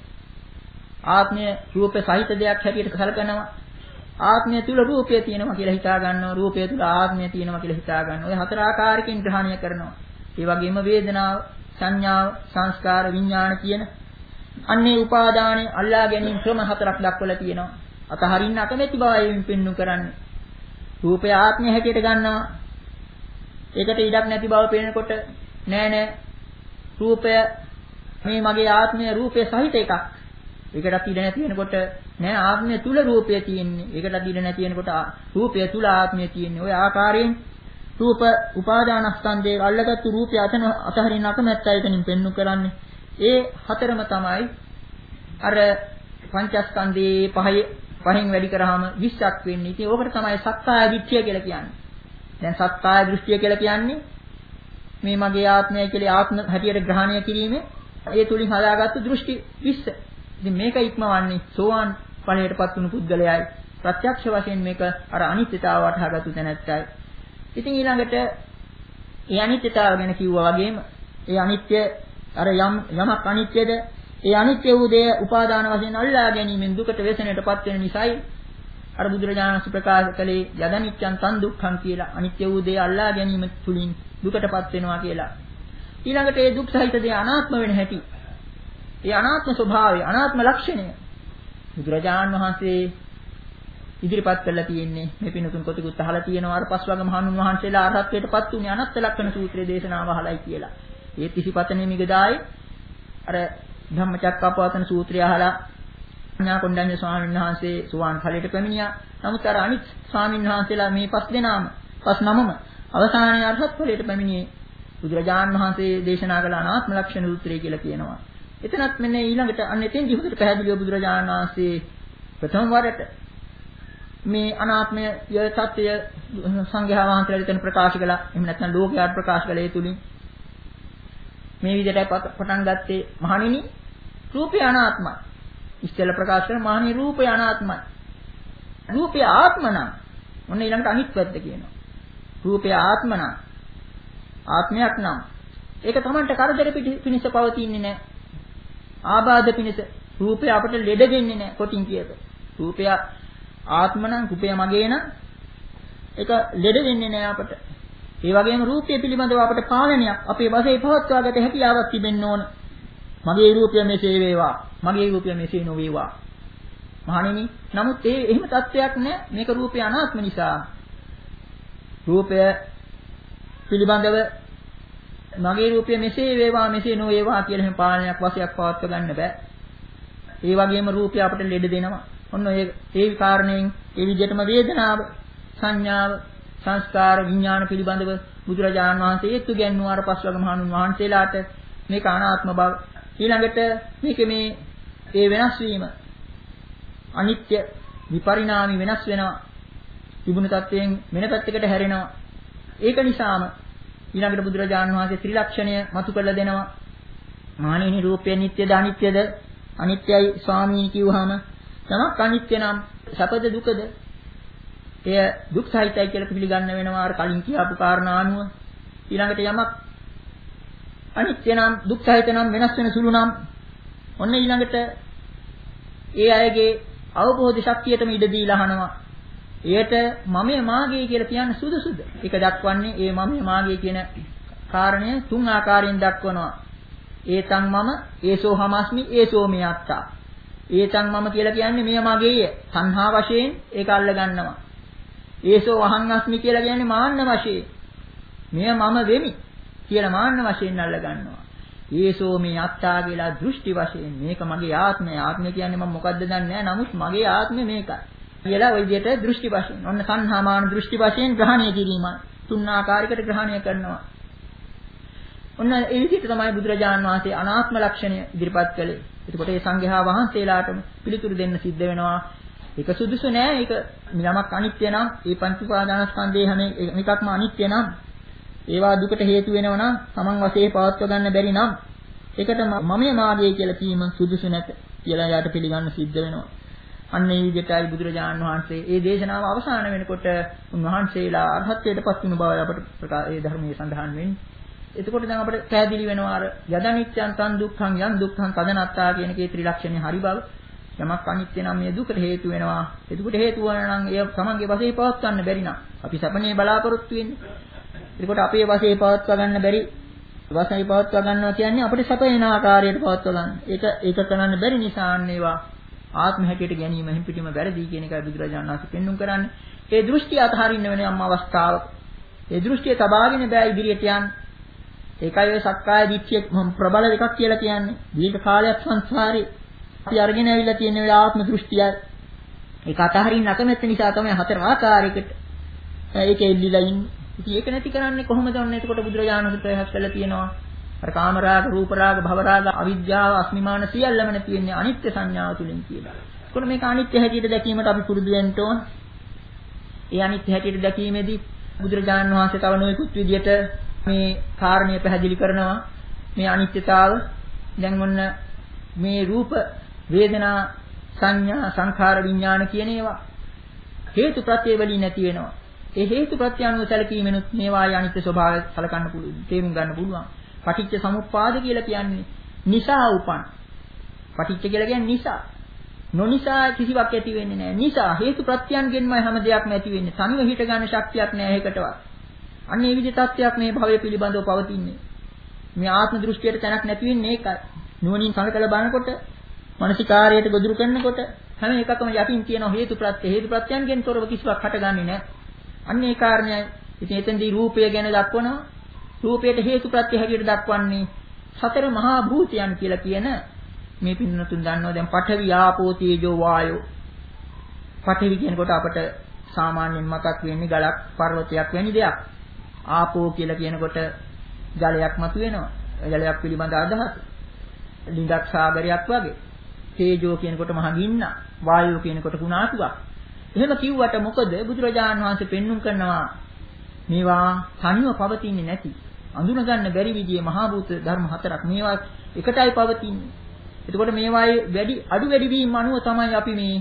ආත්මය රූපේ සහිත දෙයක් හැටියට සැලකනවා. ආත්මය තුල රූපය තියෙනවා කියලා හිතා ගන්නවා. රූපය තුල ආත්මය තියෙනවා කියලා හිතා ගන්නවා. ඔය හතර ආකාරයකින් ග්‍රහණය කරනවා. ඒ වගේම වේදනාව, සංඥාව, සංස්කාර, විඥාන කියන අන්නේ උපාදානේ අල්ලා ගැනීම ක්‍රම හතරක් දක්වලා තියෙනවා. අතහරින්න අකමැති බවයින් පෙන්වු කරන්නේ. රූපය ආත්මය හැටියට ගන්නවා. ඒකට ඉඩක් නැති බව පේනකොට නෑ නෑ රූපය මේ මගේ ආත්මය රූපය සහිත එකක්. ඒකට ඉඩ නැති වෙනකොට නෑ ආත්මය තුල රූපය තියෙන්නේ. ඒකට ඉඩ නැති වෙනකොට රූපය තුල ආත්මය තියෙන්නේ. ওই ආකාරයෙන් රූප උපාදානස්කන්ධයේ අල්ලගත්තු රූපය අතන අතහරින්න අකමැත්තයි එතනින් පෙන්වු කරන්නේ. ඒ හතරම තමයි අර පංචස්කන්ධයේ පහේ පහෙන් වැඩි කරාම විස්සක් වෙන්නේ. ඉතින් ඕකට තමයි සක්කාය දිට්ඨිය කියලා කියන්නේ. දැන් සක්කාය දෘෂ්ටිය කියලා කියන්නේ මේ මගේ ආත්මය කියලා ආත්ම හැටියට ග්‍රහණය කිරීමේ ඒ තුලින් හදාගත්තු දෘෂ්ටි විස්ස. ඉතින් මේක ඉක්මවන්නේ සෝවාන් ඵලයටපත් වුණු පුද්ගලයායි. ප්‍රත්‍යක්ෂ වශයෙන් මේක අර අනිත්‍යතාව වටහාගත්තු තැනැත්තයි. ඉතින් ඊළඟට ඒ අනිත්‍යතාව ගැන කිව්වා වගේම ඒ අනිත්‍ය අර යම් යමක් අනිත්‍යද ඒ අනිත්‍ය වූ දේ උපාදාන වශයෙන් අල්ලා ගැනීමෙන් දුකට වෙසෙනටපත් වෙන නිසායි අර බුදුරජාණන් වහන්සේ ප්‍රකාශ කළේ යදනිච්ඡන් තන් දුක්ඛං කියලා. අනිත්‍ය වූ දේ අල්ලා ගැනීම තුලින් දුකටපත් වෙනවා කියලා. ඊළඟට ඒ දුක් සහිත දේ අනාත්ම වෙන හැටි. ඒ අනාත්ම ස්වභාවය, අනාත්ම ලක්ෂණය බුදුරජාණන් වහන්සේ ඉදිරිපත් කරලා තියෙන්නේ. මේ පිනුතුන් කොටිකුත් අහලා තියෙනවා අර පස්වග මහණුන් වහන්සේලා අරහත්ත්වයටපත් උනේ අනත්ත ලක්ෂණ සූත්‍රයේ දේශනාව අහලයි කියලා. ඒ තිසිපතනේ මිගදායි අර ධම්මචක්කප්පවත්තන සූත්‍රය අහලා ඥාකොණ්ඩඤ්ඤ ස්වාමීන් වහන්සේ සුවාන් ඵලයට පැමිණියා. නමුත් අර අනිත් ස්වාමීන් වහන්සේලා මේ පස් දෙනාම පස් නමම අවසානයේ අරහත් ඵලයට පැමිණියේ බුදුරජාණන් වහන්සේ දේශනා කළ අනාත්ම ලක්ෂණ සූත්‍රය කියලා කියනවා. එතනත් මෙන්න ඊළඟට අන්න එතෙන් දිහුකට පැහැදිලිව බුදුරජාණන් වහන්සේ ප්‍රථම වරට මේ අනාත්මය ය සත්‍ය සංඝයා වහන්සේලා එතන ප්‍රකාශ කළා. එහෙම නැත්නම් ලෝකයාට ප්‍රකාශ කළේ ඒ තුලින් මේ විදිහට පටන් ගත්තේ මහණෙනි රූපය අනාත්මයි. ඉස්සෙල්ලා ප්‍රකාශ කරන මහණෙනි රූපය අනාත්මයි. රූපය ආත්ම නම් මොන ඊළඟට අනිත් පැත්ත කියනවා. රූපය ආත්ම නම් ආත්මයක් නම් ඒක Tamanට කරදර පිණිස පවතින්නේ නැහැ. ආබාධ පිණිස රූපය අපට ලෙඩ දෙන්නේ නැහැ කොටින් කියත. රූපය ආත්ම නම් රූපය මගේ නම් ඒක ලෙඩ දෙන්නේ නැහැ අපට. ඒ වගේම රූපය පිළිබඳව අපට පාලනයක් අපේ වශයෙන් පවත්වාගත හැකියාවක් තිබෙන්න ඕන. මගේ රූපය මෙසේ වේවා. මගේ රූපය මෙසේ නොවේවා. මහණෙනි නමුත් ඒ එහෙම තත්ත්වයක් නැහැ. මේක රූපය අනාත්ම නිසා. රූපය පිළිබඳව මගේ රූපය මෙසේ වේවා මෙසේ නොවේවා කියලා එහෙම පාලනයක් වශයෙන් පවත්ව ගන්න බෑ. ඒ වගේම රූපය අපට ලෙඩ දෙනවා. ඔන්න ඒ ඒ කාරණයෙන් ඒ විදිහටම වේදනාව, සංඥාව, සංස්කාර, විඥාන පිළිබඳව බුදුරජාණන් වහන්සේ ඒත්තු ගැන්වුවාර පස්වග මහණුන් වහන්සේලාට මේක අනාත්ම බව. ඊළඟට මේක මේ ඒ වෙනස් වීම අනිත්‍ය විපරිණාමී වෙනස් වෙනවා. තිබුණු තත්වයෙන් වෙන පැත්තකට හැරෙනවා. ඒක නිසාම ඊළඟට බුදුරජාණන් වහන්සේ ත්‍රිලක්ෂණය මතු කරලා දෙනවා. මහණෙනි රූපය නිට්ටයද අනිත්‍යද? අනිත්‍යයි ස්වාමී කිව්වහම තමක් අනිත්‍ය නම් සැපද දුකද? එය දුක් සහිතයි කියලා පිළිගන්න වෙනවා අර කලින් කියපු කාරණා අනුව. ඊළඟට යමක් අනිත්‍ය නම් දුක් සහිත නම් වෙනස් වෙන සුළු නම් ඔන්න ඊළඟට ඒ අයගේ අවබෝධ ශක්තියටම ඉඩ දීලා අහනවා. එයට මමයේ මාගේ කියලා කියන්න සුදුසුද? ඒක දක්වන්නේ ඒ මමයේ මාගේ කියන කාරණය තුන් ආකාරයෙන් දක්වනවා. ඒතං මම, ඒසෝ හමස්මි, ඒසෝ මේ අත්තා. ඒතං මම කියලා කියන්නේ මෙය මගේය. සංහා වශයෙන් ඒක අල්ල ගන්නවා. ඒසෝ වහං අස්මි කියලා කියන්නේ මාන්න වශයෙන්. මෙය මම වෙමි කියලා මාන්න වශයෙන් අල්ල ගන්නවා. ඒසෝ මේ අත්තා කියලා දෘෂ්ටි වශයෙන් මේක මගේ ආත්මය. ආත්මය කියන්නේ මම මොකද්ද දන්නේ නැහැ. නමුත් මගේ ආත්මය මේකයි. කියලා ওই විදිහට දෘෂ්ටි වශයෙන්. ඔන්න සංහාමාන දෘෂ්ටි වශයෙන් ග්‍රහණය කිරීම. තුන් ආකාරයකට ග්‍රහණය කරනවා. ඔන්න ඒ විදිහට තමයි බුදුරජාණන් වහන්සේ අනාත්ම ලක්ෂණය ඉදිරිපත් කළේ. එතකොට මේ සංඝයා වහන්සේලාටම පිළිතුරු දෙන්න සිද්ධ වෙනවා. ඒක සුදුසු නෑ. ඒක යමක් අනිත්‍ය නම් ඒ පංච උපාදානස්කන්ධයේ හැම එකක්ම අනිත්‍ය නම් ඒවා දුකට හේතු වෙනවා නම් Taman වශයෙන් පවත්ව ගන්න බැරි නම් ඒකට මමයේ මාගේ කියලා කීම සුදුසු නැත කියලා යාට පිළිගන්න සිද්ධ වෙනවා. අන්න ඒ විදිහටයි බුදුරජාණන් වහන්සේ මේ දේශනාව අවසන් වෙනකොට උන්වහන්සේලා අරහත්ත්වයටපත් වුණු බව අපට ඒ ධර්මයේ සඳහන් වෙන්නේ. එතකොට දැන් අපිට පැහැදිලි වෙනවා අර යදනිච්ඡන් තන් දුක්ඛං යන් දුක්ඛං තදනත්තා කියන කේ ත්‍රිලක්ෂණේ හරි බව. යමක් අනිත්‍ය නම් මේ දුකට හේතු වෙනවා. එතකොට හේතු වන නම් ඒ තමන්ගේ වශයෙන් පවත් ගන්න බැරි නම් අපි සපනේ බලාපොරොත්තු වෙන්නේ. එතකොට අපේ වශයෙන් පවත්වා ගන්න බැරි වශයෙන් පවත්වා ගන්නවා කියන්නේ අපිට සපේන ආකාරයට පවත්වා ගන්න. ඒක ඒක කරන්න බැරි නිසා අන්නේවා ආත්ම හැටියට ගැනීම හිම් පිටිම වැරදි කියන එකයි බුදුරජාණන් වහන්සේ පෙන්눔 කරන්නේ. ඒ දෘෂ්ටි අතහරින්න වෙන යම් අවස්ථාවක ඒ දෘෂ්ටිය තබාගෙන බෑ ඉදිරියට යන්න. ඒකයි ඔය සක්කාය දිට්ඨිය ප්‍රබල එකක් කියලා කියන්නේ. දීර්ඝ කාලයක් සංසාරේ අපි අරගෙන ඇවිල්ලා තියෙන වෙලාව ආත්ම දෘෂ්ටිය. ඒක අතහරින්න අකමැත්ත නිසා තමයි හතර ආකාරයකට ඒක එල්ලිලා ඉන්නේ. ඉතින් ඒක නැති කරන්නේ කොහොමද? ඔන්න එතකොට බුදුරජාණන් වහන්සේ ප්‍රයත්න කළා තියෙනවා. අර කාම රාග, රූප රාග, භව රාග, අවිජ්ජාව, අස්මිමාන සියල්ලම නැති වෙන්නේ අනිත්‍ය සංඥාව තුලින් කියලා. ඒකෝන මේක අනිත්‍ය හැටියට දැකීමට අපි පුරුදු වෙන්න ඕන. ඒ අනිත්‍ය හැටියට දැකීමේදී බුදුරජාණන් වහන්සේ තව නොයෙකුත් විදියට මේ කාරණය පැහැදිලි කරනවා. මේ අනිත්‍යතාව දැන් ඔන්න මේ රූප, වේදනා, සංඥා, සංඛාර, විඥාන කියන ඒවා හේතු ප්‍රත්‍ය වලින් නැති වෙනවා. ඒ හේතු ප්‍රත්‍ය අනුව සැලකීමෙනුත් මේවායේ අනිත්‍ය ස්වභාවය සලකන්න පුළුවන්, තේරුම් ගන්න පුළුවන්. පටිච්ච සමුප්පාද කියලා කියන්නේ නිසා උපන්. පටිච්ච කියලා කියන්නේ නිසා. නොනිසා කිසිවක් ඇති වෙන්නේ නැහැ. නිසා හේතු ප්‍රත්‍යයන්ගෙන්මයි හැම දෙයක්ම ඇති වෙන්නේ. තනිව හිට ගන්න ශක්තියක් නැහැ ඒකටවත්. අන්න ඒ විදිහ තත්ත්වයක් මේ භවය පිළිබඳව පවතින්නේ. මේ ආත්ම දෘෂ්ටියට තැනක් නැති වෙන්නේ ඒකයි. නුවණින් සලකලා බලනකොට, මානසිකාරයට ගොදුරු කරනකොට හැම එකකම යටින් තියෙන හේතු ප්‍රත්‍ය හේතු ප්‍රත්‍යයන්ගෙන් තොරව කිසිවක් හටගන්නේ නැහැ. අන්න ඒ කාරණයයි. ඉතින් එතෙන්දී රූපය ගැන දක්වනවා. රූපයට හේතු ප්‍රත්‍ය හැටියට දක්වන්නේ සතර මහා භූතයන් කියලා කියන මේ පින්නතුන් දන්නවා දැන් පඨවි ආපෝ තේජෝ වායෝ. පඨවි කියනකොට අපට සාමාන්‍යයෙන් මතක් වෙන්නේ ගලක් පර්වතයක් වැනි දෙයක්. ආපෝ කියලා කියනකොට ජලයක් මතුවෙනවා. ජලයක් පිළිබඳ අදහස. ලිඳක් සාගරයක් වගේ. තේජෝ කියනකොට මහ ගින්න. වායෝ කියනකොට කුණාටුවක්. එහෙම කිව්වට මොකද බුදුරජාණන් වහන්සේ පෙන්눔 කරනවා මේවා තනිව පවතින්නේ නැති. අඳුන ගන්න බැරි විදිහේ මහා භූත ධර්ම හතරක් මේවා එකටයි පවතින්නේ. එතකොට මේවායේ වැඩි අඩු වැඩි වීම අනුව තමයි අපි මේ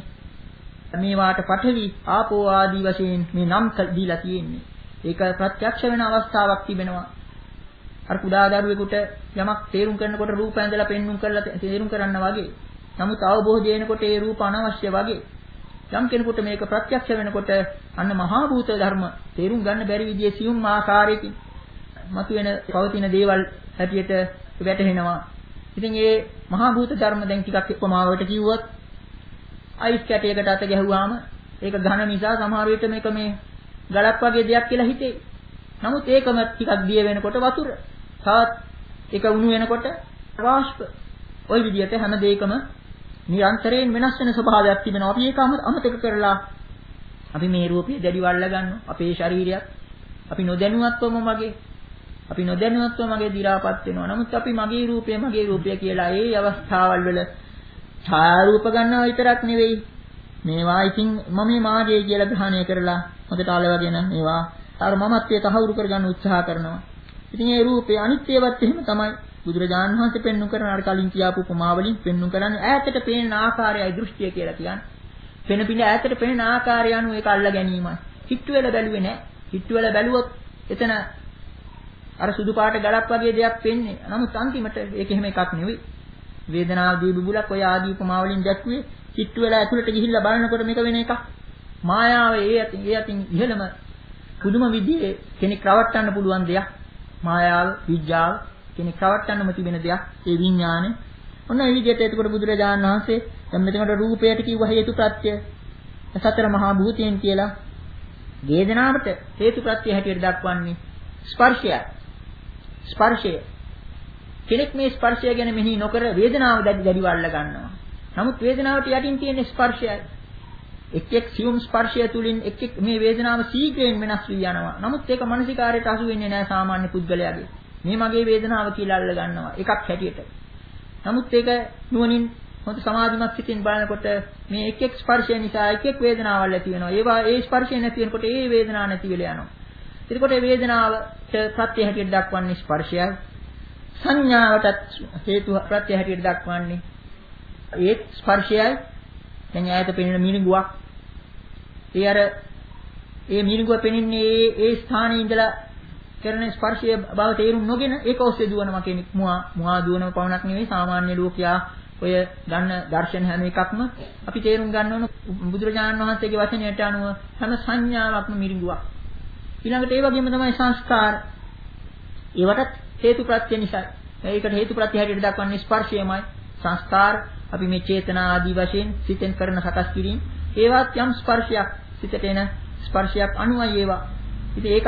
මේවාට පඨවි ආපෝ ආදී වශයෙන් මේ නම් දීලා තියෙන්නේ. ඒක ප්‍රත්‍යක්ෂ වෙන අවස්ථාවක් තිබෙනවා. අර කුඩා දරුවෙකුට යමක් තේරුම් කරනකොට රූප ඇඳලා පෙන්눔 කරලා තේරුම් කරන්න වගේ. නමුත් අවබෝධය එනකොට ඒ රූප අනවශ්‍ය වගේ. යම් කෙනෙකුට මේක ප්‍රත්‍යක්ෂ වෙනකොට අන්න මහා භූත ධර්ම තේරුම් ගන්න බැරි විදිහේ සියුම් ආකාරයකින් මතුවෙන පවතින දේවල් හැටියට වැටහෙනවා. ඉතින් මේ මහා භූත ධර්ම දැන් ටිකක් උපමාවකට කිව්වොත් අයිස් කැටයකට අත ගැහුවාම ඒක ඝන නිසා සමහර විට මේක මේ ගලක් වගේ දෙයක් කියලා හිතේ. නමුත් ඒකම ටිකක් දිය වෙනකොට වතුර. තවත් ඒක උණු වෙනකොට වාෂ්ප. ওই විදිහට හැම දෙයකම නිරන්තරයෙන් වෙනස් වෙන ස්වභාවයක් තිබෙනවා. අපි ඒක අමතක කරලා අපි මේ රූපය දැඩිව අල්ල ගන්නවා. අපේ ශරීරයත් අපි නොදැනුවත්වම මගේ අපි නොදැනුවත්වම මගේ දි รา පත් වෙනවා. නමුත් අපි මගේ රූපය මගේ රූපය කියලා ඒ අවස්ථාවල් වල ඡායාරූප ගන්නවා විතරක් නෙවෙයි. මේවා ඉතින් මම මාගේ කියලා ග්‍රහණය කරලා හොඳට අලවගෙන මේවා අර මමත්වයේ තහවුරු කරගන්න උත්සාහ කරනවා. ඉතින් ඒ රූපේ අනිත්‍යවත් එහෙම තමයි බුදුරජාණන් වහන්සේ පෙන්වු කරන අර කලින් කියාපු උපමාවලින් පෙන්වු කරන්නේ ඈතට පේන ආකාරයයි දෘෂ්ටිය කියලා කියන්නේ. පෙන පිළ ඈතට පේන ආකාරය අනුව ඒක අල්ලා ගැනීමයි. හිට්ටු වෙලා බැලුවේ නැහැ. හිට්ටු වෙලා බැලුවොත් එතන අර සුදු පාට ගලක් වගේ දෙයක් පෙන්නේ. නමුත් අන්තිමට ඒක එහෙම එකක් නෙවෙයි. වේදනාව දී බුබුලක් ඔය ආදී උපමාවලින් දැක්ුවේ හිට්ටු වෙලා ඇතුළට ගිහිල්ලා බලනකොට මේක වෙන එකක්. මායාව ඒ අතින් ඒ අතින් ඉහළම පුදුම විදිහේ කෙනෙක් රවට්ටන්න පුළුවන් දෙයක්. මායාව, විඥාව කෙනෙක් රවට්ටන්නම තිබෙන දෙයක්. ඒ විඥානේ. ඔන්න ඒ විදිහට එතකොට බුදුරජාණන් වහන්සේ දැන් මෙතනට රූපයට කිව්ව හේතු ප්‍රත්‍ය සතර මහා භූතයන් කියලා. වේදනාවට හේතු ප්‍රත්‍ය හැටියට දක්වන්නේ ස්පර්ශයයි. ස්පර්ශය. කෙනෙක් මේ ස්පර්ශය ගැන මෙහි නොකර වේදනාව දැඩි දැඩිව අල්ල ගන්නවා. නමුත් වේදනාවට යටින් තියෙන ස්පර්ශයයි. එක් එක් සියුම් ස්පර්ශය තුලින් එක් එක් මේ වේදනාව සීඝ්‍රයෙන් වෙනස් වී යනවා. නමුත් ඒක මානසිකාරයට අසු වෙන්නේ නැහැ සාමාන්‍ය පුද්ගලයාගේ. මේ මගේ වේදනාව කියලා අල්ල ගන්නවා එකක් හැටියට. නමුත් ඒක නුවණින් හොඳ සමාධිමත් සිතින් බලනකොට මේ එක් එක් ස්පර්ශය නිසා එක් එක් වේදනාවල් ඇති වෙනවා. ඒවා ඒ ස්පර්ශය නැති වෙනකොට ඒ වේදනාව නැති වෙලා යනවා. එතකොට මේ වේදනාවට ප්‍රත්‍ය හැටියට දක්වන්නේ ස්පර්ශයයි. සංඥාවටත් හේතු ප්‍රත්‍ය හැටියට දක්වන්නේ ඒ ස්පර්ශයයි. දැන් ඈත පෙනෙන මිනිගුවක්. ඒ අර ඒ මිනිගුව පෙනෙන්නේ ඒ ඒ ස්ථානයේ ඉඳලා කරන ස්පර්ශය බව තේරුම් නොගෙන ඒක ඔස්සේ දුවනවා කෙනෙක්. මුවා මුවා දුවනම පවණක් නෙවෙයි සාමාන්‍ය ලෝකයා ඔය ගන්න දර්ශන හැම එකක්ම අපි තේරුම් ගන්න ඕන බුදුරජාණන් වහන්සේගේ වචනයට අනුව හැම සංඥාවක්ම මිරිඟුවක්. ඊළඟට ඒ වගේම තමයි සංස්කාර. ඒවට හේතු ප්‍රත්‍ය නිසා. ඒකට හේතු ප්‍රත්‍ය හැටියට දක්වන්නේ ස්පර්ශයමයි. සංස්කාර අපි මේ චේතනා ආදී වශයෙන් සිතෙන් කරන සකස් කිරීම ඒවත් යම් ස්පර්ශයක් සිතට එන ස්පර්ශයක් අනුවයි ඒවා. ඉතින් ඒකත්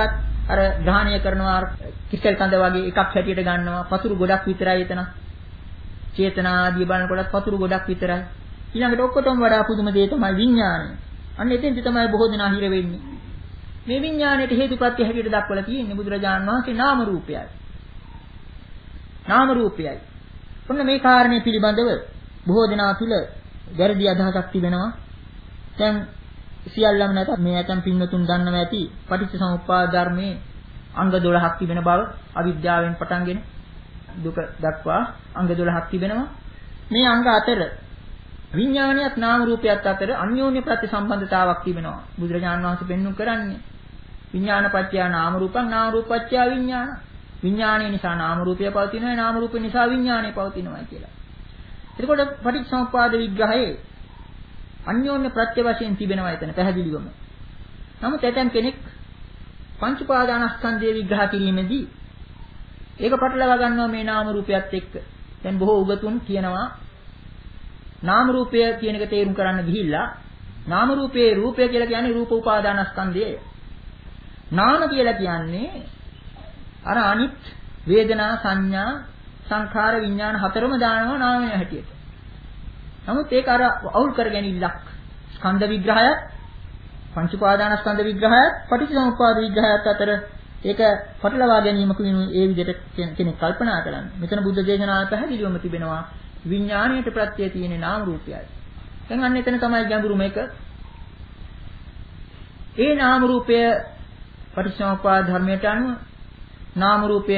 අර ග්‍රහණය කරනවා කිසල් කඳ වගේ එකක් හැටියට ගන්නවා. පතුරු ගොඩක් විතරයි එතන. චේතනා ආදී බලනකොටත් පතුරු ගොඩක් විතරයි. ඊළඟට ඔක්කොටම වඩා පුදුම දේ තමයි විඥානය. අන්න එතෙන්දි තමයි බොහෝ දෙනා හිර වෙන්නේ. මේ විඥාණයට හේතුප්‍රත්‍ය හැටියට දක්වලා තියෙන්නේ බුදුරජාණන් වහන්සේ නාම රූපයයි. නාම රූපයයි. ඔන්න මේ කාරණේ පිළිබඳව බොහෝ දෙනා තුල වැරදි අදහසක් තිබෙනවා. දැන් සියල්ලම නැත මේ ඇතම් පින්නතුන් දන්නවා ඇති පටිච්චසමුප්පාද ධර්මයේ අංග දොළහක් තිබෙන බව අවිද්‍යාවෙන් පටන්ගෙන දුක දක්වා අංග දොළහක් තිබෙනවා. මේ අංග අතර විඥානියත් නාම රූපයත් අතර අන්‍යෝන්‍ය ප්‍රතිසම්බන්ධතාවක් තිබෙනවා. බුදුරජාණන් වහන්සේ පෙන්වු කරන්නේ විඥානපච්චය නාම රූපං නාම රූපච්චය විඥාන. විඥානය නිසා නාම රූපය පවතිනවා, නාම රූපය නිසා විඥානය පවතිනවා කියලා. එතකොට පටිච්චසමුප්පාද විග්‍රහයේ අන්‍යෝන්‍ය ප්‍රත්‍ය වශයෙන් තිබෙනවා එතන පැහැදිලිවම. නමුත් ඇතම් කෙනෙක් පංච උපාදානස්කන්ධය විග්‍රහ කිරීමේදී ඒක පටලවා ගන්නවා මේ නාම රූපයත් එක්ක. දැන් බොහෝ උගතුන් කියනවා නාම රූපය කියන එක තේරුම් කරන්න ගිහිල්ලා නාම රූපයේ රූපය කියලා කියන්නේ රූප උපාදානස්කන්ධය. නාම කියලා කියන්නේ අර අනිත් වේදනා සංඥා සංඛාර විඥාන හතරම දානවා නාමය හැටියට. නමුත් ඒක අර අවුල් කරගැනීමක්. ස්කන්ධ විග්‍රහයත් පංච උපාදානස්කන්ධ විග්‍රහයත් පටිච්චසමුප්පාද විග්‍රහයත් අතර ඒක පටලවා ගැනීමක වෙනුයි ඒ විදිහට කෙනෙක් කල්පනා කරන්නේ. මෙතන බුද්ධ දේශනාව පැහැදිලිවම තිබෙනවා විඥාණයට ප්‍රත්‍යය තියෙන නාම රූපයයි. දැන් අන්න එතන තමයි ගැඹුරු මේක. ඒ නාම රූපය පටිච්චසමුප්පාද ධර්මයට අනුව නාම රූපය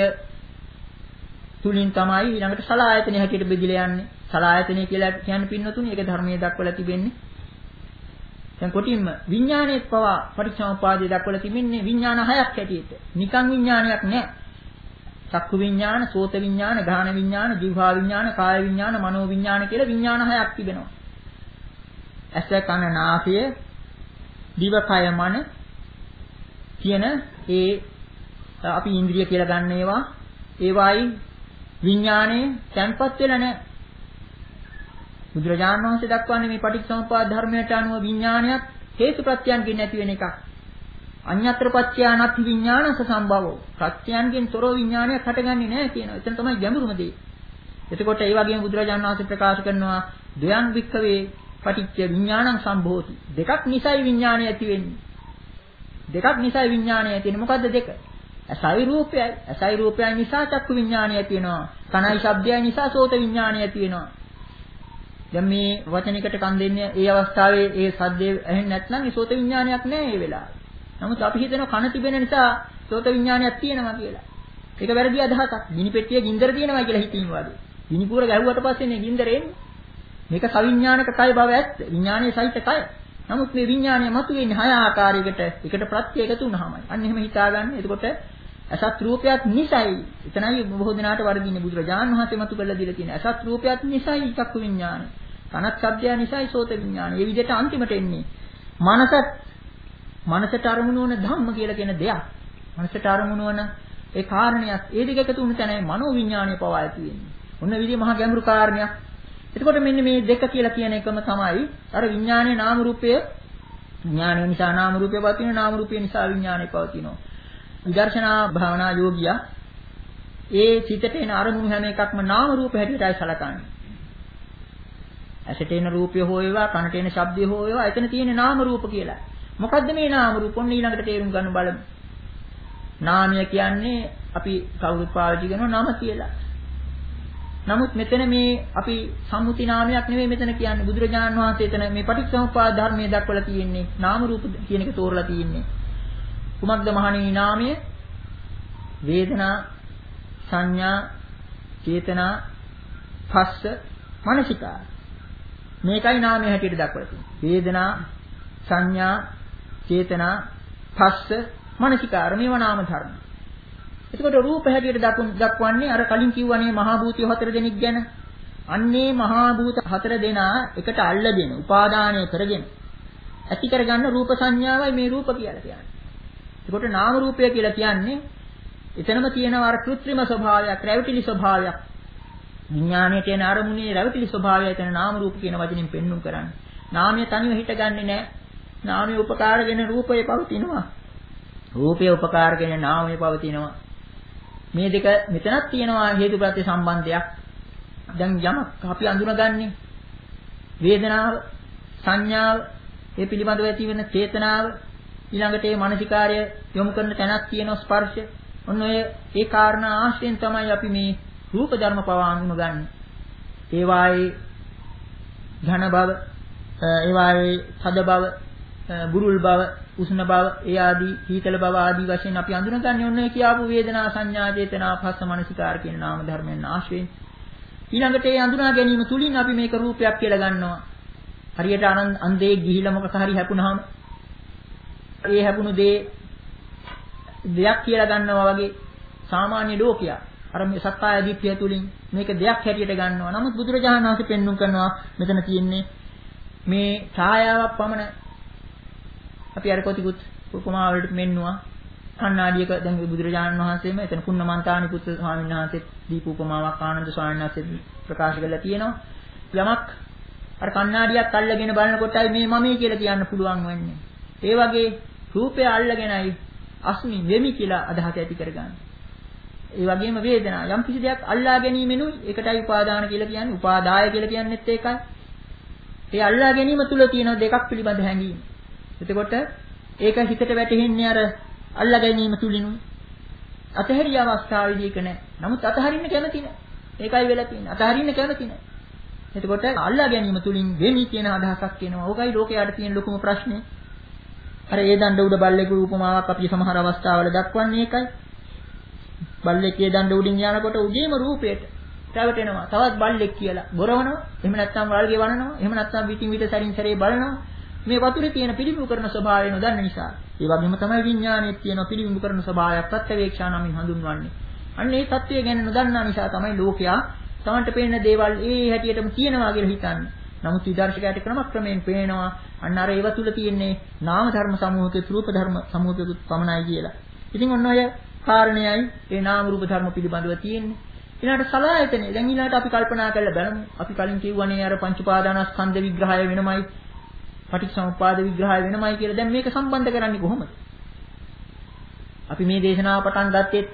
තුලින් තමයි ඊළඟට සලආයතනෙ හැටියට බෙදලා යන්නේ. සලආයතනෙ කියලා කියන්නේ පින්නතුනි ඒක ධර්මයේ දක්වලා තිබෙන්නේ. දැන් කොටින්ම විඥානයේ පවා පටිච්චසමුප්පාදයේ දක්වලා තිබෙන්නේ විඥාන හයක් හැටියට. නිකං විඥානයක් නෑ. චක්කු විඥාන, සෝත විඥාන, ගාහන විඥාන, જીවහා විඥාන, කාය විඥාන, මනෝ විඥාන කියලා විඥාන හයක් තිබෙනවා. ඇස, කන, නාසය, දිව, කය, මන කියන ඒ අපි ඉන්ද්‍රිය කියලා ගන්න ඒවා ඒවායි විඥානයේ තැන්පත් වෙලා නැහැ. බුදුරජාණන් වහන්සේ දක්වන්නේ මේ පටිච්චසමුප්පාද ධර්මයට අනුව විඥානයත් හේතු ප්‍රත්‍යයන්ගෙන් නැති වෙන එකක්. අඤ්ඤත්‍ර පත්‍යානත් විඥානස සම්භවෝ. ප්‍රත්‍යයන්ගෙන් තොරව විඥානයක් හටගන්නේ නැහැ කියනවා. එතන තමයි ගැඹුරුම දේ. එතකොට ඒ වගේම බුදුරජාණන් වහන්සේ ප්‍රකාශ කරනවා ද්වයං වික්ඛවේ පටිච්ච විඥානං සම්භෝති. දෙකක් නිසයි විඥානය ඇති වෙන්නේ. දෙකක් නිසයි විඥානය ඇති වෙන්නේ. මොකද්ද දෙක? අසයි රූපයයි. අසයි රූපයයි නිසා චක්කු විඥානය ඇති වෙනවා. කනයි ශබ්දයයි නිසා සෝත විඥානය ඇති වෙනවා. දැන් මේ වචනයකට කන් දෙන්නේ ඒ අවස්ථාවේ ඒ සද්දේ ඇහෙන්නේ නැත්නම් ඒ සෝත විඥානයක් නැහැ ඒ වෙලාවේ. නමුත් අපි හිතනවා කන තිබෙන නිසා සෝත විඥානයක් තියෙනවා කියලා. ඒක වැරදි අදහසක්. ගිනි පෙට්ටියේ ගින්දර තියෙනවා කියලා හිතීම වගේ. ගිනි පුර ගැහුවට පස්සේ නේ ගින්දර එන්නේ. මේක සවිඥානික කය බව ඇත්ත. විඥානයේ සහිත කය. නමුත් මේ විඥානය මතුවෙන්නේ හය ආකාරයකට. එකට ප්‍රත්‍ය එකතු වුනහමයි. අන්න එහෙම හිතාගන්න. එතකොට අසත් රූපයත් නිසයි. එතනයි බොහෝ දිනාට වර්ධින්නේ බුදුරජාණන් වහන්සේ මතු කරලා දීලා තියෙන. අසත් රූපයත් නිසයි චක්කු විඥානය. කනත් ශබ්දය නිසයි සෝත විඥානය. මේ විදිහට අන්තිමට එන්නේ. මනසත් මනසට අරමුණු වන ධම්ම කියලා කියන දෙයක්. මනසට අරමුණු වන ඒ කාරණයක් ඒ දෙක එකතු වුණ තැනයි මනෝ විඥානය පවා ඇති වෙන්නේ. ඔන්න විදිහ මහා ගැඹුරු කාරණයක්. එතකොට මෙන්න මේ දෙක කියලා කියන එකම තමයි අර විඥානයේ නාම රූපය විඥානය නිසා නාම රූපය පවතින නාම රූපය නිසා විඥානය පවතිනවා. විදර්ශනා භාවනා යෝගියා ඒ සිතට එන අරමුණු හැම එකක්ම නාම රූප හැටියටයි සලකන්නේ. ඇසට එන රූපය හෝ වේවා කනට එන ශබ්දය හෝ වේවා එතන තියෙන නාම රූප කියලා. මොකද්ද මේ නාම රූප? ඔන්න ඊළඟට තේරුම් ගන්න බලමු. නාමය කියන්නේ අපි කවුරුත් පාවිච්චි කරන නම කියලා. නමුත් මෙතන මේ අපි සම්මුති නාමයක් නෙවෙයි මෙතන කියන්නේ. බුදුරජාණන් වහන්සේ එතන මේ පටිච්චසමුප්පාද ධර්මයේ දක්වලා තියෙන්නේ නාම රූප කියන එක තෝරලා තියෙන්නේ. කුමක්ද මහණෙනි නාමය? වේදනා, සංඥා, චේතනා, පස්ස, මනසිකාර. මේකයි නාමය හැටියට දක්වලා තියෙන්නේ. වේදනා, සංඥා, චේතනා, පස්ස, මනසිකාර මේවා නාම ධර්ම. එතකොට රූප හැටියට දක්වන්නේ අර කලින් කිව්වනේ මහා භූතිය හතර දෙනෙක් ගැන. අන්නේ මහා භූත හතර දෙනා එකට අල්ලගෙන උපාදානය කරගෙන ඇති කරගන්න රූප සංඥාවයි මේ රූප කියලා කියන්නේ. එතකොට නාම රූපය කියලා කියන්නේ එතනම තියෙනවා අර කෘත්‍රිම ස්වභාවයක්, රැවටිලි ස්වභාවයක්. විඥාණයට තියෙන අරමුණේ රැවටිලි ස්වභාවය එතන නාම රූප කියන වචنين පෙන්වුම් කරන්නේ. නාමය තනිව හිටගන්නේ නැහැ. නාමයේ උපකාරගෙන රූපය පවතිනවා. රූපය උපකාර කරන නාමය පවතිනවා. මේ දෙක මෙතනක් තියෙනවා හේතුප්‍රත්‍ය සම්බන්ධයක්. දැන් යමක් අපි අඳුනගන්නේ වේදනාව, සංඥාව, ඒ පිළිබඳව ඇති වෙන චේතනාව, ඊළඟට ඒ මානසිකාර්ය යොමු කරන තැනක් තියෙන ස්පර්ශය. ඔන්න ඔය ඒ කාරණා ආශ්‍රයෙන් තමයි අපි මේ රූප ධර්ම පවා අඳුනගන්නේ. ඒවායේ ඝන බව, ඒවායේ සද බව, බුරුල් බව, උෂ්ණ බව, ඒ ආදී හීතල බව ආදී වශයෙන් අපි අඳුනගන්නේ ඔන්න ඒ කියාපු වේදනා, සංඥා, චේතනා, පස්ස, මානසිකාර කියන නාම ධර්මයන් ආශ්‍රයෙන්. ඊළඟට ඒ අඳුනා ගැනීම තුලින් අපි මේක රූපයක් කියලා ගන්නවා. හරියට අන්දේ ගිහිලා මොකක් හරි හැපුණාම ඒ හැපුණු දේ දෙයක් කියලා ගන්නවා වගේ සාමාන්‍ය ලෝකයා අර මේ සක්කාය දිට්ඨිය තුලින් මේක දෙයක් හැටියට ගන්නවා. නමුත් බුදුරජාණන් වහන්සේ පෙන්눔 කරනවා මෙතන තියෙන්නේ මේ ඡායාවක් පමණයි. අපි අර කොටිකුත් උපමා වලට මෙන්නවා. කණ්ණාඩියක දැන් බුදුරජාණන් වහන්සේම එතන පුන්නමන්තානි පුත්‍ර ස්වාමීන් වහන්සේ දීපු උපමාවක් ආනන්ද ස්වාමීන් වහන්සේ ප්‍රකාශ කරලා තියෙනවා. යමක් අර කණ්ණාඩියක් අල්ලගෙන බලනකොටයි මේ මමයි කියලා කියන්න පුළුවන් වෙන්නේ. ඒ වගේ රූපය අල්ලගෙනයි අස්මි වෙමි කියලා අදහස ඇති කරගන්නේ. ඒ වගේම වේදනා යම් කිසි දෙයක් අල්ලා ගැනීමෙනුයි ඒකටයි උපාදාන කියලා කියන්නේ. උපාදාය කියලා කියන්නේත් ඒකයි. ඒ අල්ලා ගැනීම තුල තියෙන දෙකක් පිළිබඳ හැඟීම. එතකොට ඒක හිතට වැටෙන්නේ අර අල්ලා ගැනීම තුලිනුයි. අතහැරිය අවස්ථාවේදී ඒක නැහැ. නමුත් අතහරින්න කැමති නැහැ. ඒකයි වෙලා තියෙන්නේ. අතහරින්න කැමති නැහැ. එතකොට අල්ලා ගැනීම තුලින් වෙමි කියන අදහසක් එනවා. ඕකයි ලෝකයට තියෙන ලොකුම ප්‍රශ්නේ. අර ඒ දණ්ඩ උඩ බල්ලෙකු උපමාවක් අපි සමහර අවස්ථාවල දක්වන්නේ ඒකයි. බල්ලෙක් ඒ දණ්ඩ උඩින් යනකොට උදේම රූපයට රැවටෙනවා. තවත් බල්ලෙක් කියලා බොරවනවා. එහෙම නැත්නම් වල්ගේ වනනවා. එහෙම නැත්නම් විටින් විට සැරින් සැරේ බලනවා. මේ වතුරේ තියෙන පිළිබිඹු කරන ස්වභාවය නොදන්න නිසා. ඒ වගේම තමයි විඥානයේ තියෙන පිළිබිඹු කරන ස්වභාවයක් ප්‍රත්‍යවේක්ෂා නමින් හඳුන්වන්නේ. අන්න ඒ தත්වය ගැන නොදන්නා නිසා තමයි ලෝකයා තමන්ට පේන දේවල් ඒ හැටියටම තියෙනවා කියලා හිතන්නේ. නමුත් විදර්ශකයාට ක්‍රමක්‍රමයෙන් පේනවා අන්න අර ඒව තුල තියෙන්නේ නාම ධර්ම සමූහකේ රූප ධර්ම සමූහකේ පමණයි කියලා. ඉතින් ඔන්න ඔය කාරණේයි ඒ නාම රූප ධර්ම පිළිබඳව තියෙන්නේ. ඊළඟට සලආයතනෙ දැන් ඊළඟට අපි කල්පනා කරලා බලමු. අපි කලින් කිව්වනේ අර පංච උපාදානස්කන්ධ විග්‍රහය වෙනමයි පටිච්චසමුප්පාද විග්‍රහය වෙනමයි කියලා. දැන් මේක සම්බන්ධ කරන්නේ කොහොමද? අපි මේ දේශනාව පටන් ගත්තෙත්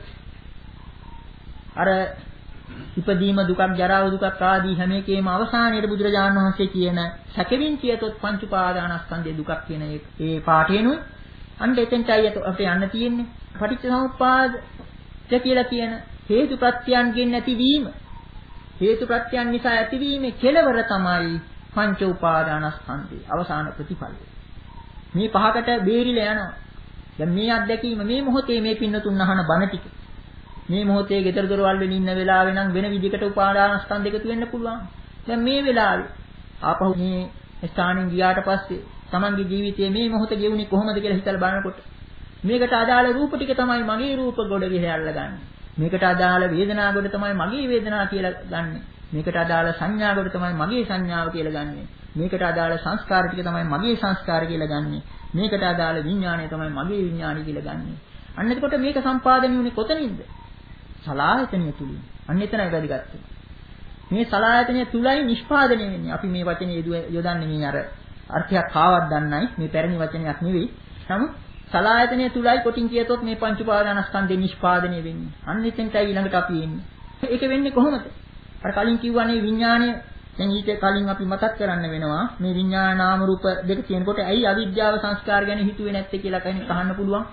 අර ඉපදීම දුකක්, ජරාව දුකක් ආදී හැම එකේම අවසානයේ බුදුරජාණන් වහන්සේ කියන සැකවින් කියතොත් පංච උපාදානස්කන්ධයේ දුකක් කියන ඒ පාඨේනුයි. අන්න එතෙන්ටයි අපිට යන්න තියෙන්නේ. පටිච්චසමුප්පාද කියලා කියන හේතු ප්‍රත්‍යයන්ගෙන් නැතිවීම. හේතු ප්‍රත්‍යයන් නිසා ඇතිවීමේ කෙලවර තමයි පංච උපාදානස්කන්ධයේ අවසාන ප්‍රතිඵලය. මේ පහකට බේරිලා යනවා. දැන් මේ අත්දැකීම මේ මොහොතේ මේ පින්නතුන් අහන බණ ටික. මේ මොහොතේ ගෙදර දොරවල් වල ඉන්න වෙලාවේ නම් වෙන විදිහකට උපාදානස්කන්ධ එකතු වෙන්න පුළුවන්. දැන් මේ වෙලාවේ ආපහු මේ ස්ථානෙන් ගියාට පස්සේ තමන්ගේ ජීවිතයේ මේ මොහොත ගෙවුනේ කොහොමද කියලා හිතලා බලනකොට මේකට අදාළ රූප ටික තමයි මගේ රූප ගොඩ විහැරලා ගන්න. මේකට අදාළ වේදනා ගොඩ තමයි මගේ වේදනා කියලා ගන්න. මේකට අදාළ සංඥා ගොඩ තමයි මගේ සංඥාව කියලා ගන්නෙ. මේකට අදාළ සංස්කාර ටික තමයි මගේ සංස්කාර කියලා ගන්නෙ. මේකට අදාළ විඥාණය තමයි මගේ විඥාණය කියලා ගන්නෙ. අන්න එතකොට මේක සම්පාදනය වුණේ කොතනින්ද? සලආයතනය තුලින්. අන්න එතනයි වැදගත්. මේ සලආයතනය තුලයි නිෂ්පාදනය වෙන්නේ. අපි මේ වචනේ යොදන්නේ මේ අර අර්ථයක් ආවක් දන්නයි. මේ පැරණි වචනයක් නෙවෙයි. නමුත් සලආයතනය තුලයි කොටින් කියතොත් මේ පංච උපාදානස්කන්ධේ නිෂ්පාදනය වෙන්නේ. අන්න එතෙන්ටයි ඊළඟට අපි එන්නේ. ඒක වෙන්නේ කොහොමද? අර කලින් කිව්වනේ විඥාණය දැන් ඊට කලින් අපි මතක් කරන්න වෙනවා මේ විඥාන නාම රූප දෙක තියෙනකොට ඇයි අවිද්‍යාව සංස්කාර ගැන හිතුවේ නැත්තේ කියලා කෙනෙක් අහන්න පුළුවන්.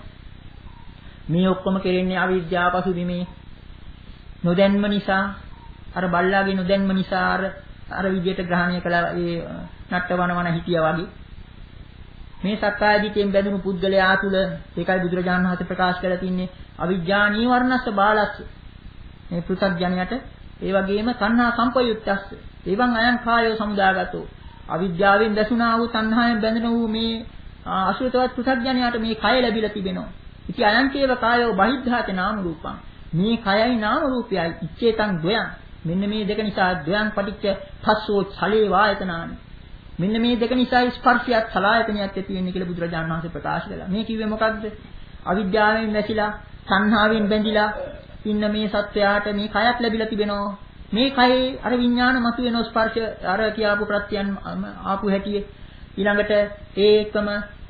මේ ඔක්කොම කෙරෙන්නේ අවිද්‍යාව පසුබිමේ නොදැන්ම නිසා අර බල්ලාගේ නොදැන්ම නිසා අර අර විදියට ග්‍රහණය කළා ඒ නට්ටවනවන හිටියා වගේ මේ සක්කාය දිට්ඨියෙන් බැඳුණු පුද්ගලයා තුළ ඒකයි බුදුරජාණන් වහන්සේ ප්‍රකාශ කරලා තින්නේ අවිජ්ජා නීවරණස්ස බාලස්ස මේ පෘථග්ජනයට ඒ වගේම තණ්හා සංපයුක්තස්ස එවං අයං කායෝ සමුදාගතෝ අවිද්‍යාවෙන් දැසුණා වූ තණ්හාවෙන් බැඳෙන වූ මේ අසුරතවත් පෘථග්ජනයට මේ කය ලැබිලා තිබෙනවා. ඉති අයං කේව කායෝ බහිද්ධාත නාම රූපං මේ කයයි නාම රූපයයි ඉච්ඡේතං ද්වයං මෙන්න මේ දෙක නිසා ද්වයං පටිච්ච පස්සෝ ඡලේ වායතනානි මෙන්න මේ දෙක නිසා ස්පර්ශයත් සලආයතනයත් ඇති වෙන්නේ කියලා බුදුරජාණන් වහන්සේ ප්‍රකාශ කළා. මේ කිව්වේ මොකක්ද? අවිද්‍යාවෙන් නැසිලා සංහාවෙන් බැඳිලා ඉන්න මේ සත්වයාට මේ කයක් ලැබිලා තිබෙනවා. මේ කයේ අර විඥාන මතුවෙන ස්පර්ශ අර කියාපු ප්‍රත්‍යයන් ආපු හැටියේ ඊළඟට ඒකම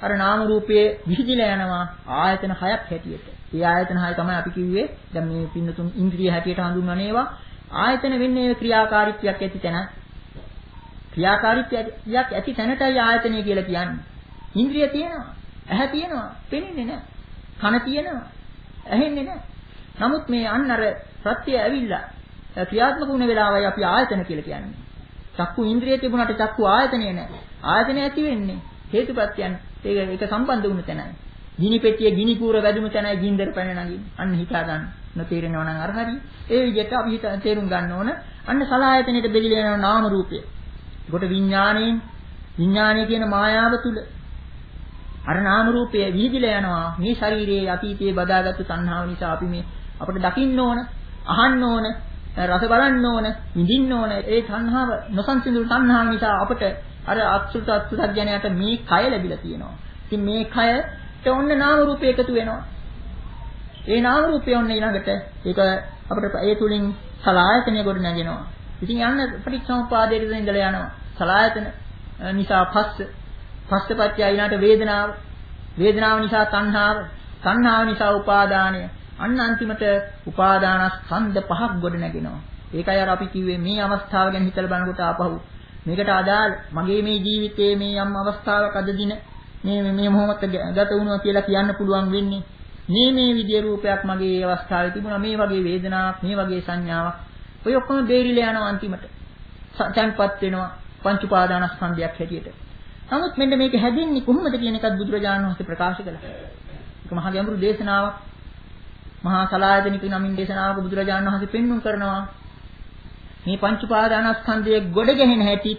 අර නාම රූපයේ විහිදිලා යනවා ආයතන හයක් හැටියට. ඒ ආයතන හය තමයි අපි කිව්වේ දැන් මේ පින්නතුන් ඉන්ද්‍රිය හැටියට හඳුන්වනේවා. ආයතන වෙන්නේ ක්‍රියාකාරීත්වයක් ඇති තැන. ක්‍රියාකාරීත්වයක් ඇති තැනටයි ආයතනය කියලා කියන්නේ. ඉන්ද්‍රිය තියෙනවා, ඇහැ තියෙනවා, පෙනෙන්නේ නැහැ. කන තියෙනවා, ඇහෙන්නේ නැහැ. නමුත් මේ අන්න අර ප්‍රත්‍යය ඇවිල්ලා ක්‍රියාත්මක වුණ වෙලාවයි අපි ආයතන කියලා කියන්නේ. චක්කු ඉන්ද්‍රිය තිබුණාට චක්කු ආයතනය නැහැ. ආයතනය ඇති වෙන්නේ හේතුප්‍රත්‍යයන්. ඒක ඒක සම්බන්ධ වුණ තැනයි. ගිනි පෙට්ටිය ගිනි කූර වැදුණු තැනයි ගින්දර පැන නගින්නේ. අන්න හිතා ගන්න. නොතේරෙනවා නම් අර හරි. ඒ විදිහට අපි තේරුම් ගන්න ඕන. අන්න සලආයතනෙට බෙදලා යන නාම රූපය. ඒකට විඥාණයෙන් විඥාණය කියන මායාව තුල අර නාම රූපය විහිදිලා යනවා. මේ ශරීරයේ අතීතයේ බදාගත්තු තණ්හාව නිසා අපි මේ අපිට දකින්න ඕන, අහන්න ඕන, රස බලන්න ඕන, විඳින්න ඕන. ඒ තණ්හාව නොසන්සිඳුණු තණ්හාව නිසා අපිට අර අත්සුත අත්සුතක් ජනයට මේ කය ලැබිලා තියෙනවා. ඉතින් මේ කයට ඔන්න නාම රූපය එකතු වෙනවා. ඒ නාම රූපය ඔන්න ඊළඟට ඒක අපිට ඒ තුලින් සලආයතනය කොට නැගෙනවා. ඉතින් යන්න පටිච්චසමුපාදයේ ඉඳලා යනවා. සලආයතන නිසා පස්ස, පස්සපත්‍ය ඊළඟට වේදනාව, වේදනාව නිසා තණ්හාව, තණ්හාව නිසා උපාදානය. අන්න අන්තිමට උපාදානස්කන්ධ පහක් ගොඩ නැගෙනවා. ඒකයි අර අපි කිව්වේ මේ අවස්ථාව ගැන හිතලා බලනකොට ආපහු මේකට අදාළ මගේ මේ ජීවිතයේ මේ යම් අවස්ථාවක් අද දින මේ මේ මොහොත ගත වුණා කියලා කියන්න පුළුවන් වෙන්නේ මේ මේ විදිය රූපයක් මගේ ඒ අවස්ථාවේ තිබුණා, මේ වගේ වේදනාවක්, මේ වගේ සංඥාවක්. ඔය ඔක්කොම බේරිලා යනවා අන්තිමට. සංපත් වෙනවා පංච උපාදානස්කන්ධයක් හැටියට. නමුත් මෙන්න මේක හැදෙන්නේ කොහොමද කියන එකත් බුදුරජාණන් වහන්සේ ප්‍රකාශ කළා. ඒක මහා ගැඹුරු දේශනාවක්. මහා සලායතනික නමින් දේශනාවක බුදුරජාණන් වහන්සේ පෙන්වුම් කරනවා. මේ පංච උපාදානස්කන්ධයේ ගොඩ ගැහෙන හැටි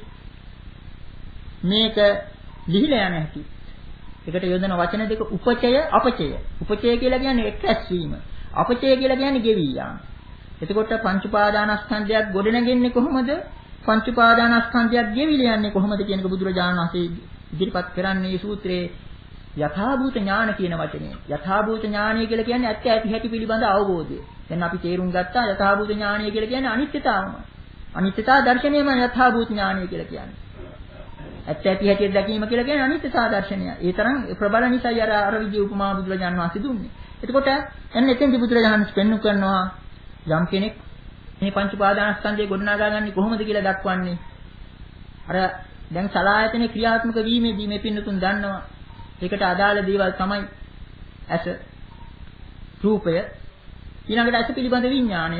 මේක ලිහිලා යන හැටි. ඒකට යොදන වචන දෙක උපචය අපචය. උපචය කියලා කියන්නේ එක්රැස්වීම. අපචය කියලා කියන්නේ ගෙවි යාම. එතකොට පංච උපාදානස්කන්ධයක් ගොඩ නැගෙන්නේ කොහොමද? පංච උපාදානස්කන්ධයක් ගෙවිලා යන්නේ කොහොමද කියන එක බුදුරජාණන් වහන්සේ ඉදිරිපත් කරන්නේ මේ සූත්‍රයේ යථාභූත ඥාන කියන වචනේ. යථාභූත ඥානය කියලා කියන්නේ ඇත්ත ඇති හැටි පිළිබඳ අවබෝධය. දැන් අපි තේරුම් ගත්තා යථාභූත ඥානය කියලා කියන්නේ අනිත්‍යතාවම. අනිත්‍යතා දර්ශනයම යථාභූත ඥානය කියලා කියන්නේ. ඇත්ත ඇති හැටි දැකීම කියලා කියන්නේ අනිත්‍යතා දර්ශනය. ඒ තරම් ප්‍රබල නිසායි අර අර විදිය උපමා බුදුරජාණන් වහන්සේ දුන්නේ. එතකොට එන්න එතෙන්දි බුදුරජාණන් වහන්සේ පෙන්වු කරනවා යම් කෙනෙක් මේ පංච උපාදානස්කන්ධය ගොඩනගාගන්නේ කොහොමද කියලා දක්වන්නේ. අර දැන් සලආයතනේ ක්‍රියාත්මක වීමේදී මේ පින්නතුන් දන්නවා. ඒකට අදාළ දේවල් තමයි ඇස, රූපය, ඊළඟට ඇස පිළිබඳ විඥාණය,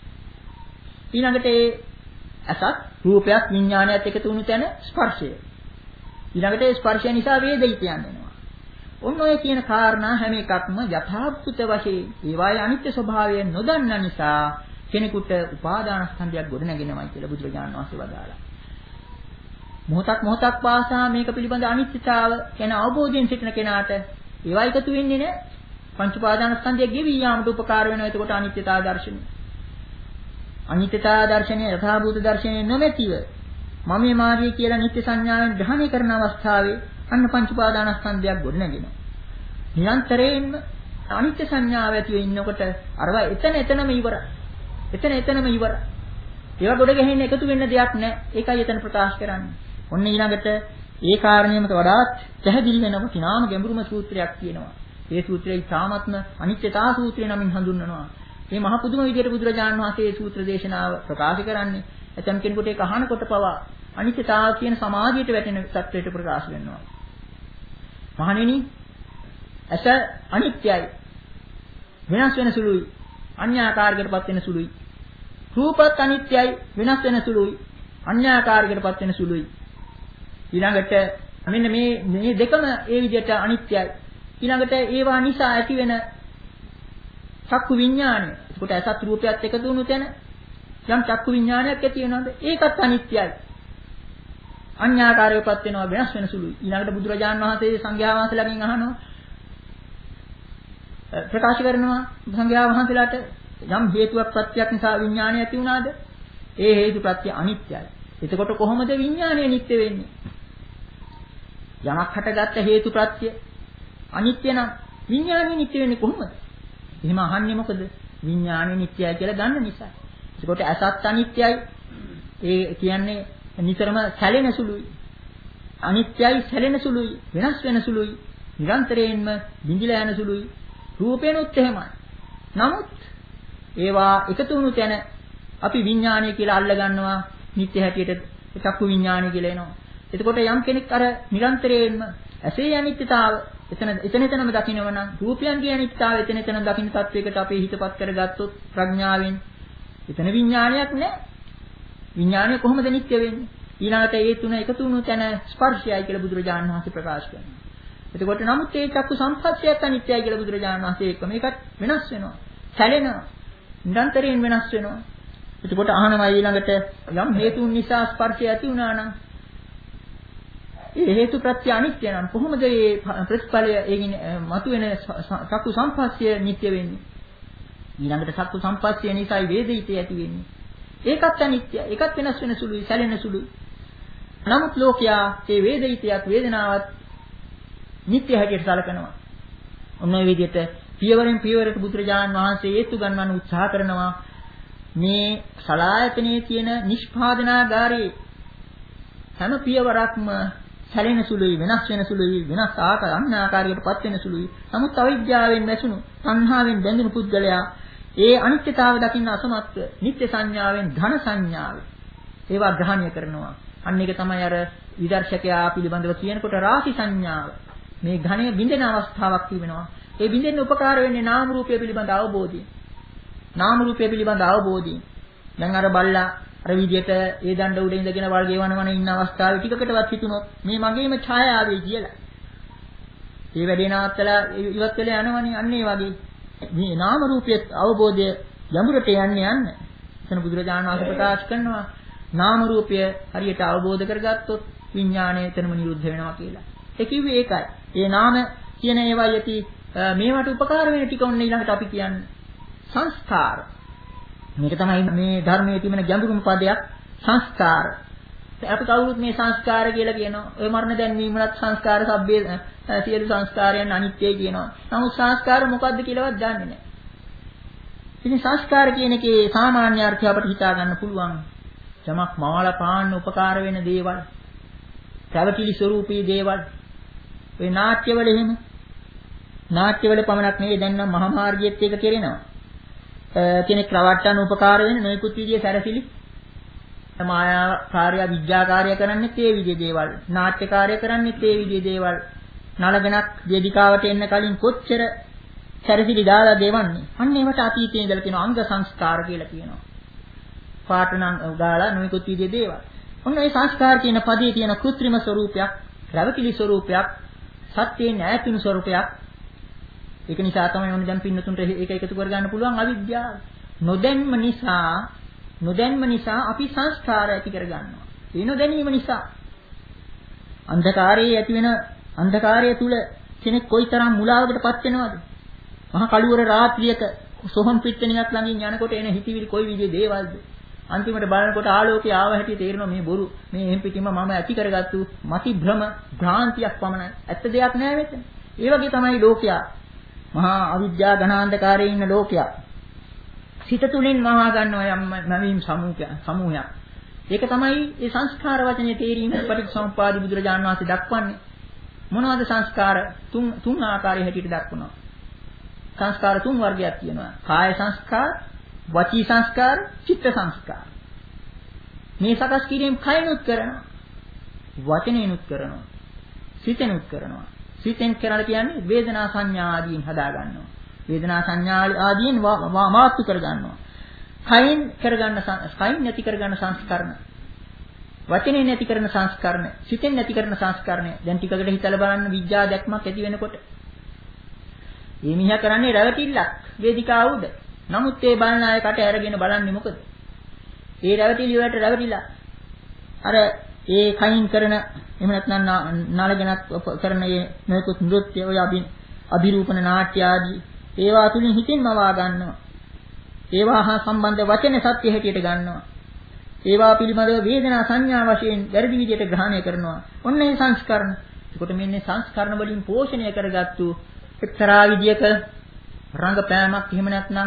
ඊළඟට ඒ ඇසත්, රූපයක්, විඥානයත් එකතු වුණු තැන ස්පර්ශය. ඊළඟට ඒ ස්පර්ශය නිසා වේදිත යනවා. ඔන්න ඔය කියන කාරණා හැම එකක්ම යථාභූත වශයෙන් ඒවායේ අනිත්‍ය ස්වභාවය නොදන්න නිසා කෙනෙකුට උපාදානස්කන්ධයක් ගොඩ නැගෙනවයි කියලා බුදුරජාණන් වහන්සේ වදාළා. මොහොතක් මොහොතක් පාසා මේක පිළිබඳ අනිත්‍යතාව ගැන අවබෝධයෙන් සිටින කෙනාට ඒවා එකතු වෙන්නේ නැහැ. පංච උපාදානස්කන්ධය ගෙවි යාමට උපකාර වෙනවා. එතකොට අනිත්‍යතා දර්ශනය. අනිත්‍යතා දර්ශනය යථාභූත දර්ශනය නොමැතිව මම මේ මාර්ගය කියලා නිත්‍ය සංඥාවෙන් ග්‍රහණය කරන අවස්ථාවේ අන්න පංච උපාදානස්කන්ධයක් ගොඩ නැගෙනවා. නිරන්තරයෙන්ම අනිත්‍ය සංඥාව ඇතිව ඉන්නකොට අරවා එතන එතනම ඉවරයි. එතන එතනම ඉවරයි. ඒවා ගොඩ ගැහෙන්න එකතු වෙන්න දෙයක් නැහැ. ඒකයි එතන ප්‍රකාශ කරන්නේ. ඔන්න ඊළඟට ඒ කාරණේමක වඩාත් පැහැදිලි වෙන වටිනාම ගැඹුරුම සූත්‍රයක් තියෙනවා. ඒ සූත්‍රය ඉතාමත්ම අනිත්‍යතා සූත්‍රය නමින් හඳුන්වනවා. මේ මහ පුදුම විදියට බුදුරජාණන් වහන්සේ මේ සූත්‍ර දේශනාව ප්‍රකාශ කරන්නේ ඇතම් කෙනෙකුට ඒක අහනකොට පවා අනිත්‍යතාව කියන සමාධියට වැටෙන සත්‍යයට ප්‍රකාශ වෙනවා. මහණෙනි, ඇස අනිත්‍යයි. වෙනස් වෙන සුළුයි. අන්‍යාකාරයකටපත් වෙන සුළුයි. රූපත් අනිත්‍යයි. වෙනස් වෙන සුළුයි. අන්‍යාකාරයකටපත් වෙන සුළුයි. ඊළඟට මෙන්න මේ මේ දෙකම ඒ විදිහට අනිත්‍යයි. ඊළඟට ඒවා නිසා ඇතිවෙන චක්කු විඥානය. ඒකට ඇසත් රූපයත් එකතු වුණු තැන යම් චක්කු විඥානයක් ඇති වෙනවද? ඒකත් අනිත්‍යයි. අන්‍යාකාරයකටපත් වෙනවා, වෙනස් වෙන සුළුයි. ඊළඟට බුදුරජාණන් වහන්සේ සංඝයා වහන්සේලාගෙන් අහනවා ප්‍රකාශ කරනවා සංඝයා වහන්සේලාට යම් හේතුවක් ප්‍රත්‍යක් නිසා විඥානය ඇති වුණාද? ඒ හේතු ප්‍රත්‍ය අනිත්‍යයි. එතකොට කොහොමද විඥානය නිට්ටය වෙන්නේ? යමක් හටගත්ත හේතු ප්‍රත්‍ය අනිත්‍ය නම් විඥානය නිට්ටය වෙන්නේ කොහොමද? එහෙම අහන්නේ මොකද? විඥානය නිට්ටයයි කියලා ගන්න නිසා. එතකොට අසත් අනිත්‍යයි. ඒ කියන්නේ නිතරම සැලෙන සුළුයි. අනිත්‍යයි සැලෙන සුළුයි. වෙනස් වෙන සුළුයි. නිරන්තරයෙන්ම බිඳිලා යන සුළුයි. රූපේනොත් එහෙමයි. නමුත් ඒවා එකතු වුණු තැන අපි විඥානය කියලා අල්ල ගන්නවා නිත්‍ය හැටියට චක්කු විඥානය කියලා එනවා. එතකොට යම් කෙනෙක් අර නිරන්තරයෙන්ම ඇසේ අනිත්‍යතාව එතන එතන එතනම දකින්නව නම් රූපයන්ගේ අනිත්‍යතාව එතන එතන දකින්න තත්වයකට අපේ හිතපත් කරගත්තොත් ප්‍රඥාවෙන් එතන විඥානයක් නැහැ. විඥානය කොහොමද නිත්‍ය වෙන්නේ? ඊළඟට ඒ තුන එකතු වුණු තැන ස්පර්ශයයි කියලා බුදුරජාණන් වහන්සේ ප්‍රකාශ කරනවා. එතකොට නමුත් ඒ චක්කු සංපස්සයත් අනිත්‍යයි කියලා බුදුරජාණන් වහන්සේ එක්ක මේකත් වෙනස් වෙනවා. සැලෙනවා. නිරන්තරයෙන් වෙනස් වෙනවා. එතකොට අහනවා ඊළඟට යම් හේතුන් නිසා ස්පර්ශය ඇති වුණා නම් ඒ හේතු ප්‍රත්‍ය අනිත්‍ය නම් කොහොමද මේ ප්‍රතිඵලය ඒකින් මතුවෙන චක්කු සංපස්සය නිත්‍ය වෙන්නේ? ඊළඟට චක්කු සංපස්සය නිසායි වේදිතය ඇති වෙන්නේ. ඒකත් අනිත්‍යයි. ඒකත් වෙනස් වෙන සුළුයි, සැලෙන සුළුයි. නමුත් ලෝකයා මේ වේදිතයත් වේදනාවත් නිත්‍ය හැටියට සලකනවා. ඔන්න ඔය විදිහට පියවරෙන් පියවරට බුදුරජාණන් වහන්සේ හේතු ගන්නවන උත්සාහ කරනවා. මේ සලායතනයේ තියෙන නිෂ්පාදනාගාරයේ හැම පියවරක්ම සැලෙන සුළුයි, වෙනස් වෙන සුළුයි, වෙනස් ආකාර අන්‍ය ආකාරයකටපත් වෙන සුළුයි. නමුත් අවිද්‍යාවෙන් වැසුණු, සංහාවෙන් බැඳුණු පුද්ගලයා ඒ අනිත්‍යතාව දකින්න අසමත්ව නිත්‍ය සංඥාවෙන් ධන සංඥාවෙන් ඒවා ග්‍රහණය කරනවා. අන්න ඒක තමයි අර විදර්ශකයා පිළිබඳව කියනකොට රාශි සංඥාව. මේ ඝණය බිඳෙන අවස්ථාවක් තිබෙනවා. ඒ බිඳෙන්න උපකාර වෙන්නේ නාම රූපය පිළිබඳ අවබෝධය. නාම රූපය පිළිබඳ අවබෝධය. දැන් අර බල්ලා අර විදියට ඒ දණ්ඩ උඩ ඉඳගෙන වල්ගේ වනවන ඉන්න අවස්ථාවේ ටිකකටවත් හිතුනොත් මේ මගේම ඡායාවේ කියලා. ඒ වැඩේ නවත්තලා ඉවත් වෙලා යනවනේ අන්න ඒ වගේ. මේ නාම රූපයේ අවබෝධය යමුරට යන්නේ යන්න. එතන බුදුරජාණන් වහන්සේ ප්‍රකාශ කරනවා නාම රූපය හරියට අවබෝධ කරගත්තොත් විඥාණය එතනම නිරුද්ධ වෙනවා කියලා. ඒ කිව්වේ ඒකයි. ඒ නාම කියන ඒවා යටි මේවට උපකාර වෙන ටික ඔන්න ඊළඟට අපි කියන්නේ සංස්කාර. මේක තමයි මේ ධර්මයේ තිබෙන ගැඹුරුම පදයක් සංස්කාර. අපි කවුරුත් මේ සංස්කාර කියලා කියනවා. ඔය මරණ දැන්වීම වලත් සංස්කාර සබ්බේ සියලු සංස්කාරයන් අනිත්‍යයි කියනවා. නමුත් සංස්කාර මොකද්ද කියලාවත් දන්නේ නැහැ. ඉතින් සංස්කාර කියන එකේ සාමාන්‍ය අර්ථය අපිට හිතා ගන්න පුළුවන්. යමක් මවල පාන්න උපකාර වෙන දේවල්. පැවතිලි ස්වરૂපී දේවල්. ඔය නාට්‍යවල එහෙම නාට්‍යවල පමණක් නෙවෙයි දැන් නම් මහා මාර්ගයේත් ඒක කෙරෙනවා. කෙනෙක් රවට්ටන්න උපකාර වෙන නොයෙකුත් විදිහේ සැරසිලි මායා කාර්ය විද්‍යා කාර්ය කරන්නේත් ඒ විදිහේ දේවල්. නාට්‍ය කාර්ය කරන්නේත් ඒ විදිහේ දේවල්. නලගණක් වේදිකාවට එන්න කලින් කොච්චර සැරසිලි දාලා දෙවන්නේ. අන්න ඒවට අතීතයේ ඉඳලා තියෙන අංග සංස්කාර කියලා කියනවා. පාටනම් ගාලා නොයෙකුත් විදිහේ දේවල්. ඔන්න ඒ සංස්කාර කියන පදේ තියෙන કૃත්‍රිම ස්වરૂපයක්, රැවටිලි ස්වરૂපයක්, සත්‍යයෙන් ඈතුණු ස්වરૂපයක්. ඒක නිසා තමයි ඕනේ දැන් පින්නතුන්ට ඒක එකතු කරගන්න පුළුවන් අවිද්‍යාව. නොදැන්ම නිසා නොදැන්ම නිසා අපි සංස්කාර ඇති කරගන්නවා. ඒ නොදැනීම නිසා අන්ධකාරයේ ඇති වෙන අන්ධකාරය තුල කෙනෙක් කොයිතරම් මුලාවකටපත් වෙනවද? මහා කළුවර රාත්‍රියක සොහොන් පිට්ටනියක් ළඟින් යනකොට එන හිතවිලි කොයි විදිහේ දේවල්ද? අන්තිමට බලනකොට ආලෝකය ආව හැටි තේරෙනවා මේ බොරු මේ එහෙම් පිටින්ම මම ඇති කරගත්තු මති භ්‍රම භ්‍රාන්තියක් පමණයි. ඇත්ත දෙයක් නෑ මෙතන. ඒ වගේ තමයි ලෝකයා. මහා අවිද්‍යා ඝනාන්ධකාරයේ ඉන්න ලෝකයා. සිත තුලින් මහා ගන්නවා යම් නවීන සමූහයක් සමූහයක්. ඒක තමයි මේ සංස්කාර වචනේ තේරීම පටිච්චසමුප්පාද බුදුරජාණන් වහන්සේ දක්වන්නේ. මොනවද සංස්කාර? තුන් තුන් ආකාරයේ හැටියට දක්වනවා. සංස්කාර තුන් වර්ගයක් තියෙනවා. කාය සංස්කාර, වචී සංස්කාර, චිත්ත සංස්කාර. මේ සකස් කිරීම කයනුත් කරනවා. වචනේනුත් කරනවා. සිතෙනුත් කරනවා. සිතෙන් කරලා කියන්නේ වේදනා සංඥා ආදීන් හදා ගන්නවා. වේදනා සංඥා ආදීන් මාතු කර ගන්නවා. කයින් කරගන්න කයින් නැති කරගන්න සංස්කරණ. වචනේ නැති කරන සංස්කරණ, සිතෙන් නැති කරන සංස්කරණ. දැන් ටිකකට හිතලා බලන්න විඥා දැක්මක් ඇති වෙනකොට. මේ මිහ කරන්නේ රැවටිල්ලක් වේදිකාව උඩ. නමුත් ඒ බලන අය කට ඇරගෙන බලන්නේ මොකද? ඒ රැවටිලි වලට රැවටිලා අර ඒ කයින් කරන එහෙම නැත්නම් නලගෙනක් කරන මේ නොයෙකුත් නෘත්‍ය ඔය අභිරූපණ නාට්‍ය ආදී ඒවා තුලින් හිතින්ම වා ගන්නවා. ඒවා හා සම්බන්ධ වචන සත්‍ය හැටියට ගන්නවා. ඒවා පිළිබඳව වේදනා සංඥා වශයෙන් වැරදි විදිහට ග්‍රහණය කරනවා. ඔන්න ඒ සංස්කරණ. ඒකට මෙන්න සංස්කරණ වලින් පෝෂණය කරගත්තු එක්තරා විදියක රංගපෑමක් එහෙම නැත්නම්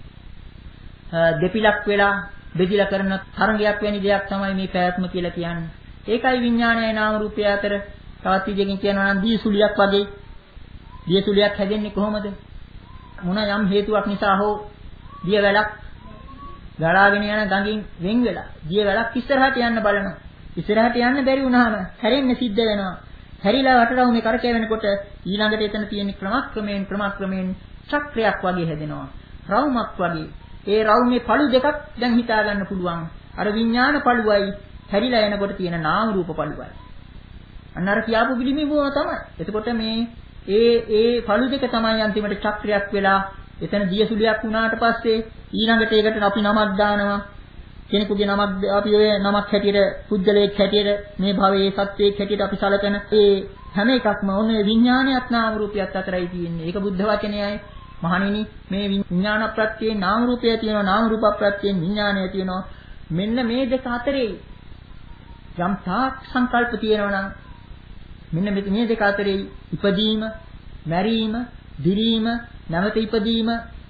දෙපිලක් වෙලා බෙදිලා කරන තරංගයක් වැනි දෙයක් තමයි මේ පැවැත්ම කියලා කියන්නේ. ඒකයි විඥානයයි නාම රූපය අතර තවත් විදිහකින් කියනවා නම් දීසුලියක් වගේ දියසුලියක් හැදෙන්නේ කොහොමද? මොන යම් හේතුවක් නිසා හෝ දිය වැලක් ගලාගෙන යන ගඟින් වෙන් වෙලා දිය වැලක් ඉස්සරහට යන්න බලනවා. ඉස්සරහට යන්න බැරි වුණාම හැරෙන්න සිද්ධ වෙනවා. හැරිලා වටරවුමේ කරකැවෙනකොට ඊළඟට එතන තියෙන ක්‍රමක්‍රමයෙන් ක්‍රමක්‍රමයෙන් චක්‍රයක් වගේ හැදෙනවා. රවුමක් වගේ. ඒ රවුමේ පළු දෙකක් දැන් හිතා ගන්න පුළුවන්. අර විඥාන පළුවයි හැරිලා එනකොට තියෙන නාම රූප පළුවයි. අන්න අර කියාපු පිළිමිබුව තමයි. එතකොට මේ ඒ ඒ පළු දෙක තමයි අන්තිමට චක්‍රයක් වෙලා එතන දියසුලියක් වුණාට පස්සේ ඊළඟට ඒකට අපි නමක් දානවා. කෙනෙකුගේ නමක් අපි ඔය නමක් හැටියට පුද්ගලයෙක් හැටියට මේ භවයේ සත්වයක් හැටියට අපි සලකන ඒ හැම එකක්ම ඕනේ විඥානයත් නාම රූපයත් අතරයි තියෙන්නේ. ඒක බුද්ධ වචනයයි. මහණෙනි මේ විඥාන ප්‍රත්‍යයෙන් නාම රූපය තියෙනවා, නාම රූප ප්‍රත්‍යයෙන් විඥානය තියෙනවා. මෙන්න මේ දෙක අතරේ යම් තාක් සංකල්ප තියෙනවා නම් මෙන්න මේ දෙක අතරේ ඉපදීම, මැරීම, දිරීම, නැවත ඉපදීම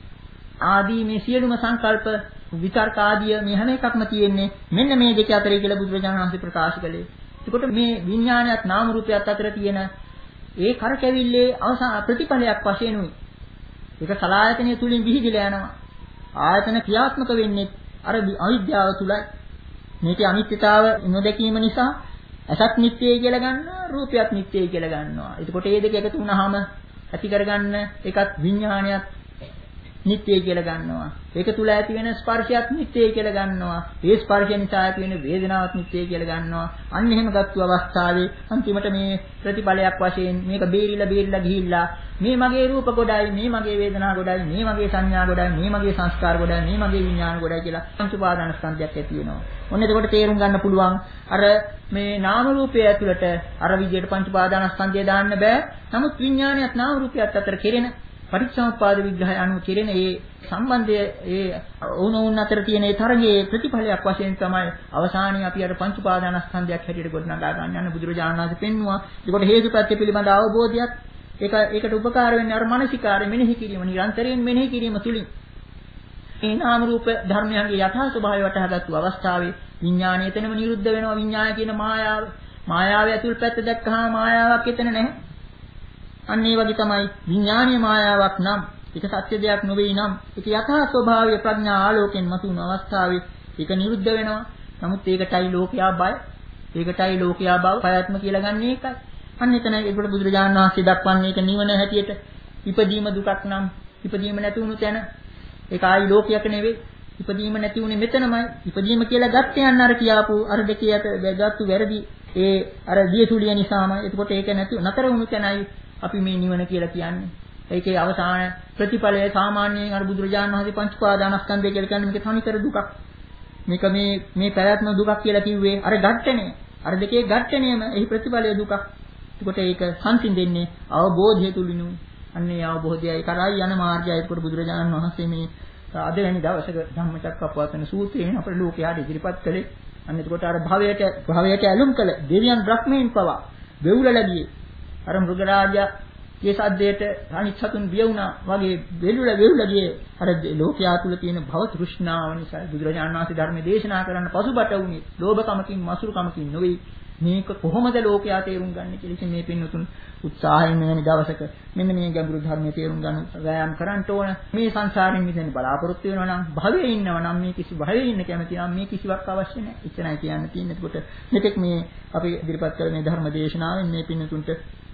ආදී මේ සියලුම සංකල්ප විතර්ක ආදී මේ හැම එකක්ම තියෙන්නේ මෙන්න මේ දෙක අතරේ කියලා බුදුරජාණන් වහන්සේ ප්‍රකාශ කළේ. එතකොට මේ විඥානයත් නාම රූපයත් අතර තියෙන ඒ කරකැවිල්ලේ අවසාන ප්‍රතිඵලයක් වශයෙන් උයි. ඒක සලආයතනය තුලින් විහිදිලා යනවා. ආයතන ක්‍රියාත්මක වෙන්නේ අර අවිද්‍යාව තුලයි. මේකේ අනිත්‍යතාව නොදැකීම නිසා අසත් නිට්ටයයි කියලා ගන්නවා, රූපයත් නිට්ටයයි කියලා ගන්නවා. එතකොට මේ දෙක එකතු වුණාම ඇති කරගන්න එකත් විඥානයත් නිට්ටයයි කියලා ගන්නවා. ඒක තුල ඇති වෙන ස්පර්ශයත් නිට්ටයයි කියලා ගන්නවා. ඒ ස්පර්ශය නිසා ඇති වෙන වේදනාවත් නිට්ටයයි කියලා ගන්නවා. අන්න එහෙම ගත්තු අවස්ථාවේ අන්තිමට මේ ප්‍රතිඵලයක් වශයෙන් මේක බේරිලා බේරිලා ගිහිල්ලා මේ මගේ රූප ගොඩයි, මේ මගේ වේදනා ගොඩයි, මේ මගේ සංඥා ගොඩයි, මේ මගේ සංස්කාර ගොඩයි, මේ මගේ විඥාන ගොඩයි කියලා පංච උපාදාන ස්කන්ධයක් ඇති වෙනවා. ඔන්න එතකොට තේරුම් ගන්න පුළුවන් අර මේ නාම රූපය ඇතුළට අර විදියට පංච උපාදාන ස්කන්ධය දාන්න බෑ. නමුත් විඥානයත් නාම රූපයත් අතර කෙරෙන පටිච්චසමුප්පාද විග්‍රහය අනුව කෙරෙන ඒ සම්බන්ධය ඒ ඕනෝන් අතර තියෙන ඒ තරගයේ ප්‍රතිඵලයක් වශයෙන් තමයි අවසානයේ අපි අර පංච උපාදානස්කන්ධයක් හැටියට ගොඩනගා ගන්න යන බුදුරජාණන් වහන්සේ පෙන්නවා. ඒකට හේතුපත්‍ය පිළිබඳ අවබෝධයක් ඒක ඒකට උපකාර වෙන්නේ අර මානසිකාරය මෙනෙහි කිරීම, නිරන්තරයෙන් මෙනෙහි කිරීම තුලින්. ඒ නාම රූප ධර්මයන්ගේ යථා ස්වභාවය වටහාගත්තු අවස්ථාවේ විඥාණය එතනම නිරුද්ධ වෙනවා. විඥානය කියන මායාව. මායාවේ ඇතුල් පැත්ත දැක්කහම මායාවක් එතන නැහැ. අන්න ඒ වගේ තමයි විඥානීය මායාවක් නම් ඒක සත්‍ය දෙයක් නොවේ නම් ඒක යථා ස්වභාවය ප්‍රඥා ආලෝකයෙන් මතුවන අවස්ථාවේ ඒක නිරුද්ධ වෙනවා. නමුත් ඒකටයි ලෝකයා බය. ඒකටයි ලෝකයා බව ප්‍රයත්න කියලා ගන්න එකයි. අන්න එතනයි ඒකට බුදුරජාණන් වහන්සේ දක්වන්නේ ඒක නිවන හැටියට ඉපදීම දුකක් නම් ඉපදීම නැති වුණු තැන ඒක ආයි ලෝකයක් නෙවෙයි. ඉපදීම නැති වුණේ මෙතනමයි. ඉපදීම කියලා ගත්තේ යන්න අර කියාපු අර දෙකේ අත ගත්තු වැරදි ඒ අර දියසුලිය නිසාමයි. එතකොට ඒක නැති නතර වුණු තැනයි අපි මේ නිවන කියලා කියන්නේ. ඒකේ අවසාන ප්‍රතිඵලය සාමාන්‍යයෙන් අර බුදුරජාණන් වහන්සේ පංච උපාදානස්කන්ධය කියලා කියන්නේ මේක තනිකර දුකක්. මේක මේ මේ පැවැත්ම දුකක් කියලා කිව්වේ අර ඝට්ටණය. අර දෙකේ ඝට්ටණයම එහි ප්‍රතිඵලය දුකක්. ඒකට ඒක සංසිඳෙන්නේ අවබෝධය තුලිනුයි. අන්නේ අවබෝධයයි කරයි යන මාර්ගයයි. ඒකට බුදුරජාණන් වහන්සේ මේ අද වෙනි දවසක ධම්මචක්කප්පවත්තන සූත්‍රයෙන් අපේ ලෝකයට ඉදිරිපත් කළේ. අන්න එතකොට අර භවයට භවයට ඇලුම් කළ දෙවියන් බ්‍රහ්මයන් පවා වෙවුලලා ගියේ. අර මෘගරාජගේ සද්දයට අනිත් සතුන් බිය වුණා වගේ වෙලුල වෙලුල ගියේ අර ලෝකයා තුල තියෙන භව තෘෂ්ණාව නිසා බුදුරජාණන් වහන්සේ ධර්ම දේශනා කරන්න පසුබට වුණේ ලෝභකමකින් මසුරුකමකින් නෙවෙයි. මේක කොහොමද ලෝකයා තේරුම් ගන්න කියලා ඉතින් මේ පින්නතුන් උත්සාහයෙන් වෙන දවසක මෙන්න මේ ගැඹුරු ධර්මයේ තේරුම් ගන්න වෑයම් කරන්න ඕන. මේ සංසාරයෙන් මිදෙන්න බලාපොරොත්තු වෙනවා නම් භවයේ ඉන්නවා නම් මේ කිසි භවයේ ඉන්න කැමති නම් මේ කිසිවක් අවශ්‍ය නැහැ. එච්චරයි කියන්න තියෙන්නේ. ඒකට මෙතෙක් මේ අපි ඉදිරිපත් කළ මේ ධර්ම දේශනාවෙන් මේ පින්නතුන්ට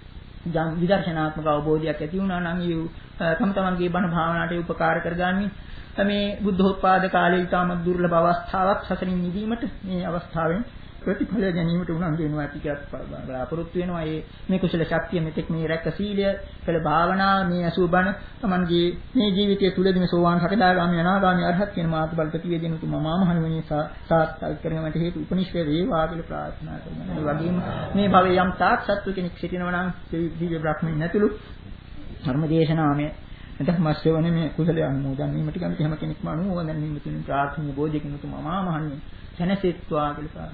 විදර්ශනාත්මක අවබෝධයක් ඇති වුණා නම් ඒ තම තමන්ගේ බණ භාවනාවට උපකාර කරගන්නේ මේ බුද්ධෝත්පාද කාලයේ ඊටම දුර්ලභ අවස්ථාවක් සසරින් නිදීමට මේ අවස්ථාවෙන් ප්‍රතිඵල ගැනීමට උනන්දු වෙනවා ටිකක් බලාපොරොත්තු වෙනවා. ඒ මේ කුසල ශක්තිය මෙතෙක් මේ රැක සීලය කළ භාවනා මේ අසුබ බණ තමන්ගේ මේ ජීවිතය තුළදී මේ සෝවාන් සකදාගාමී අනාගාමී අරහත් කියන මාර්ග බල ප්‍රතිවේදින උතුම් මාමහණුවනේ සාර්ථක කරගන්නට හේතු උපනිශ්‍රේ වේවා කියලා ප්‍රාර්ථනා කරනවා. ඒ වගේම මේ භවයේ යම් තාක් සත්ව කෙනෙක් සිටිනවා නම් දිව්‍ය බ්‍රහ්මයන් නැතුළු ධර්මදේශනාමය ධර්මස්සවනේ මේ කුසලයේ අනුමෝදන් වීමට කැමති හැම කෙනෙක්ම අනුමෝදන් වීම තුලින් ප්‍රාර්ථනීය බෝධියකින් උතුම් මාමහණුවනේ සැනසෙත්වා කියලා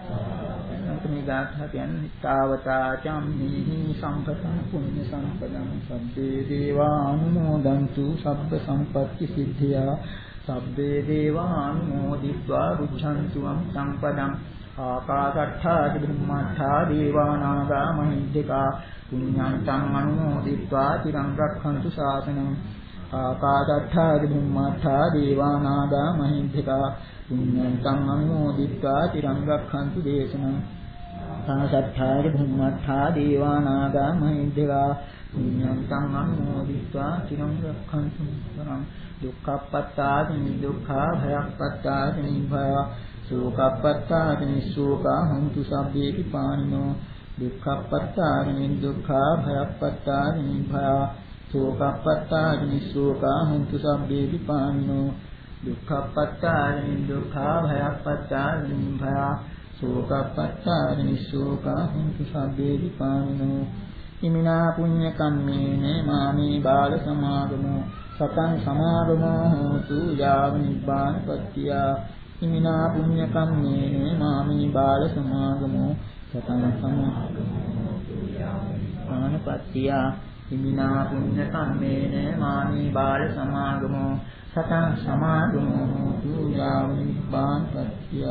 මේ ගාථා කියන්නේ තාවතා චම්මේහි සම්පතං පුඤ්ඤ සම්පදං සබ්බේ දේවා අනුමෝදන්තු සබ්බ සම්පත්ති සිද්ධියා සබ්බේ දේවා අනුමෝදිत्वा රුච්ඡන්තු අම් සම්පදං ආකාශට්ඨා චුම්මට්ඨා දේවානාගා මහිද්దికා පුඤ්ඤන්තං අනුමෝදිत्वा තිරං රක්ඛන්තු ශාසනං ආකාශට්ඨා චුම්මට්ඨා දේවානාගා මහිද්దికා පුඤ්ඤන්තං අනුමෝදිत्वा තිරං රක්ඛන්තු දේශනං ආකාශට්ඨා චුම්මට්ඨා දේවානාගා මහිද්దికා පුඤ්ඤන්තං අනුමෝදිत्वा තිරං රක්ඛන්තු වරං දුක්ඛප්පත්තාති දුක්ඛා භයප්පත්තාති භය සෝකප්පත්තාති සෝකා හොන්තු සබ්බේති පානිනෝ දුක්ඛප්පත්තාති දුක්ඛා භයප්පත්තාති භය සෝකප්පත්තාති සෝකා හොන්තු සබ්බේති පානිනෝ දුක්ඛප්පත්තාති දුක්ඛා භයප්පත්තාති භය සෝකප්පත්තාති සෝකා හොන්තු සබ්බේති පානිනෝ ඉමිනා පුඤ්ඤ කම්මේන මාමේ බාල සමාගමෝ සතං සමාගමෝ හෝතු යාව නිබ්බානපත්තිය ඉමිනා පුඤ්ඤ කම්මේන මාමේ බාල සමාගමෝ සතං සමාගමෝ හෝතු යාව නිබ්බානපත්තිය ඉමිනා පුඤ්ඤ කම්මේන මාමේ බාල සමාගමෝ සතං සමාගමෝ හෝතු යාව නිබ්බානපත්තිය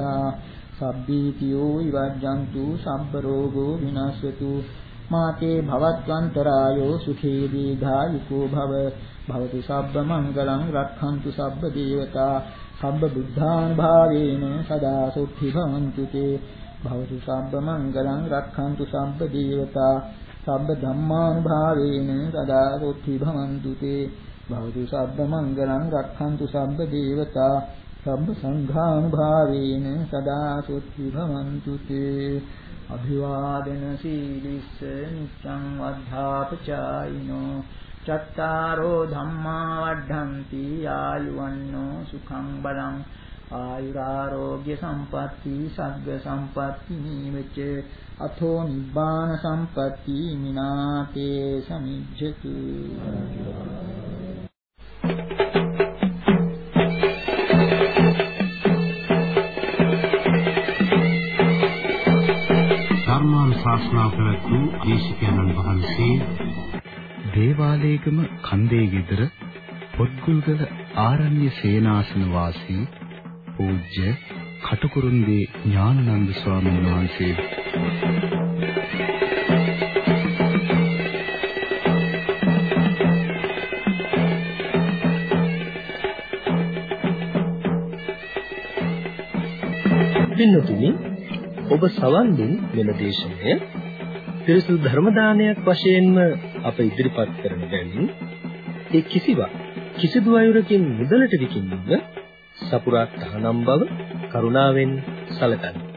සබ්බීතියෝ විවජ්ජන්තු සබ්බ රෝගෝ විනාශයතු මාතේ භවත්වන්තරායෝ සුඛී දීඝායුකෝ භව භවතු සබ්බ මංගලං රක්ඛන්තු සබ්බ දේවතා සබ්බ බුද්ධානුභාවේන සදා සුඛී භවන්තු තේ භවතු සබ්බ මංගලං රක්ඛන්තු සබ්බ දේවතා සබ්බ ධම්මානුභාවේන සදා සුඛී භවන්තු තේ භවතු සබ්බ මංගලං රක්ඛන්තු සබ්බ දේවතා සබ්බ සංඝානුභාවේන සදා සුඛී භවන්තු තේ අභිවාදන සීලිස්ස නිච්ඡං වද්ධාපචායිනෝ චත්තාරෝ ධම්මා වඩ්ඩಂತಿ ආයුවන්නෝ සුඛං බලං ආයුරාෝග්‍ය සම්පatti සග්ග සම්පatti නීවච අතෝ නිබ්බාන සම්පatti මිනාතේ සමිජ්ජතු ශාස්ත්‍රා ප්‍රවතු දේශිකානන් වහන්සේ දේවාලේගම කන්දේ ගෙදර පොත්ගුල්ගල ආරණ්‍ය සේනාසන වාසී පූජ්‍ය කටුකුරුන්දී ඥානানন্দ ස්වාමීන් වහන්සේ පින්නතුනි ඔබ සවන් දුන් මෙම දේශනය පිරිසුදු ධර්ම දානයක් වශයෙන්ම අප ඉදිරිපත් කරන බැවින් ඒ කිසිවක් කිසිදු අයුරකින් මුදලට විකිණීම සපුරා තහනම් බව කරුණාවෙන් සැලකන්න.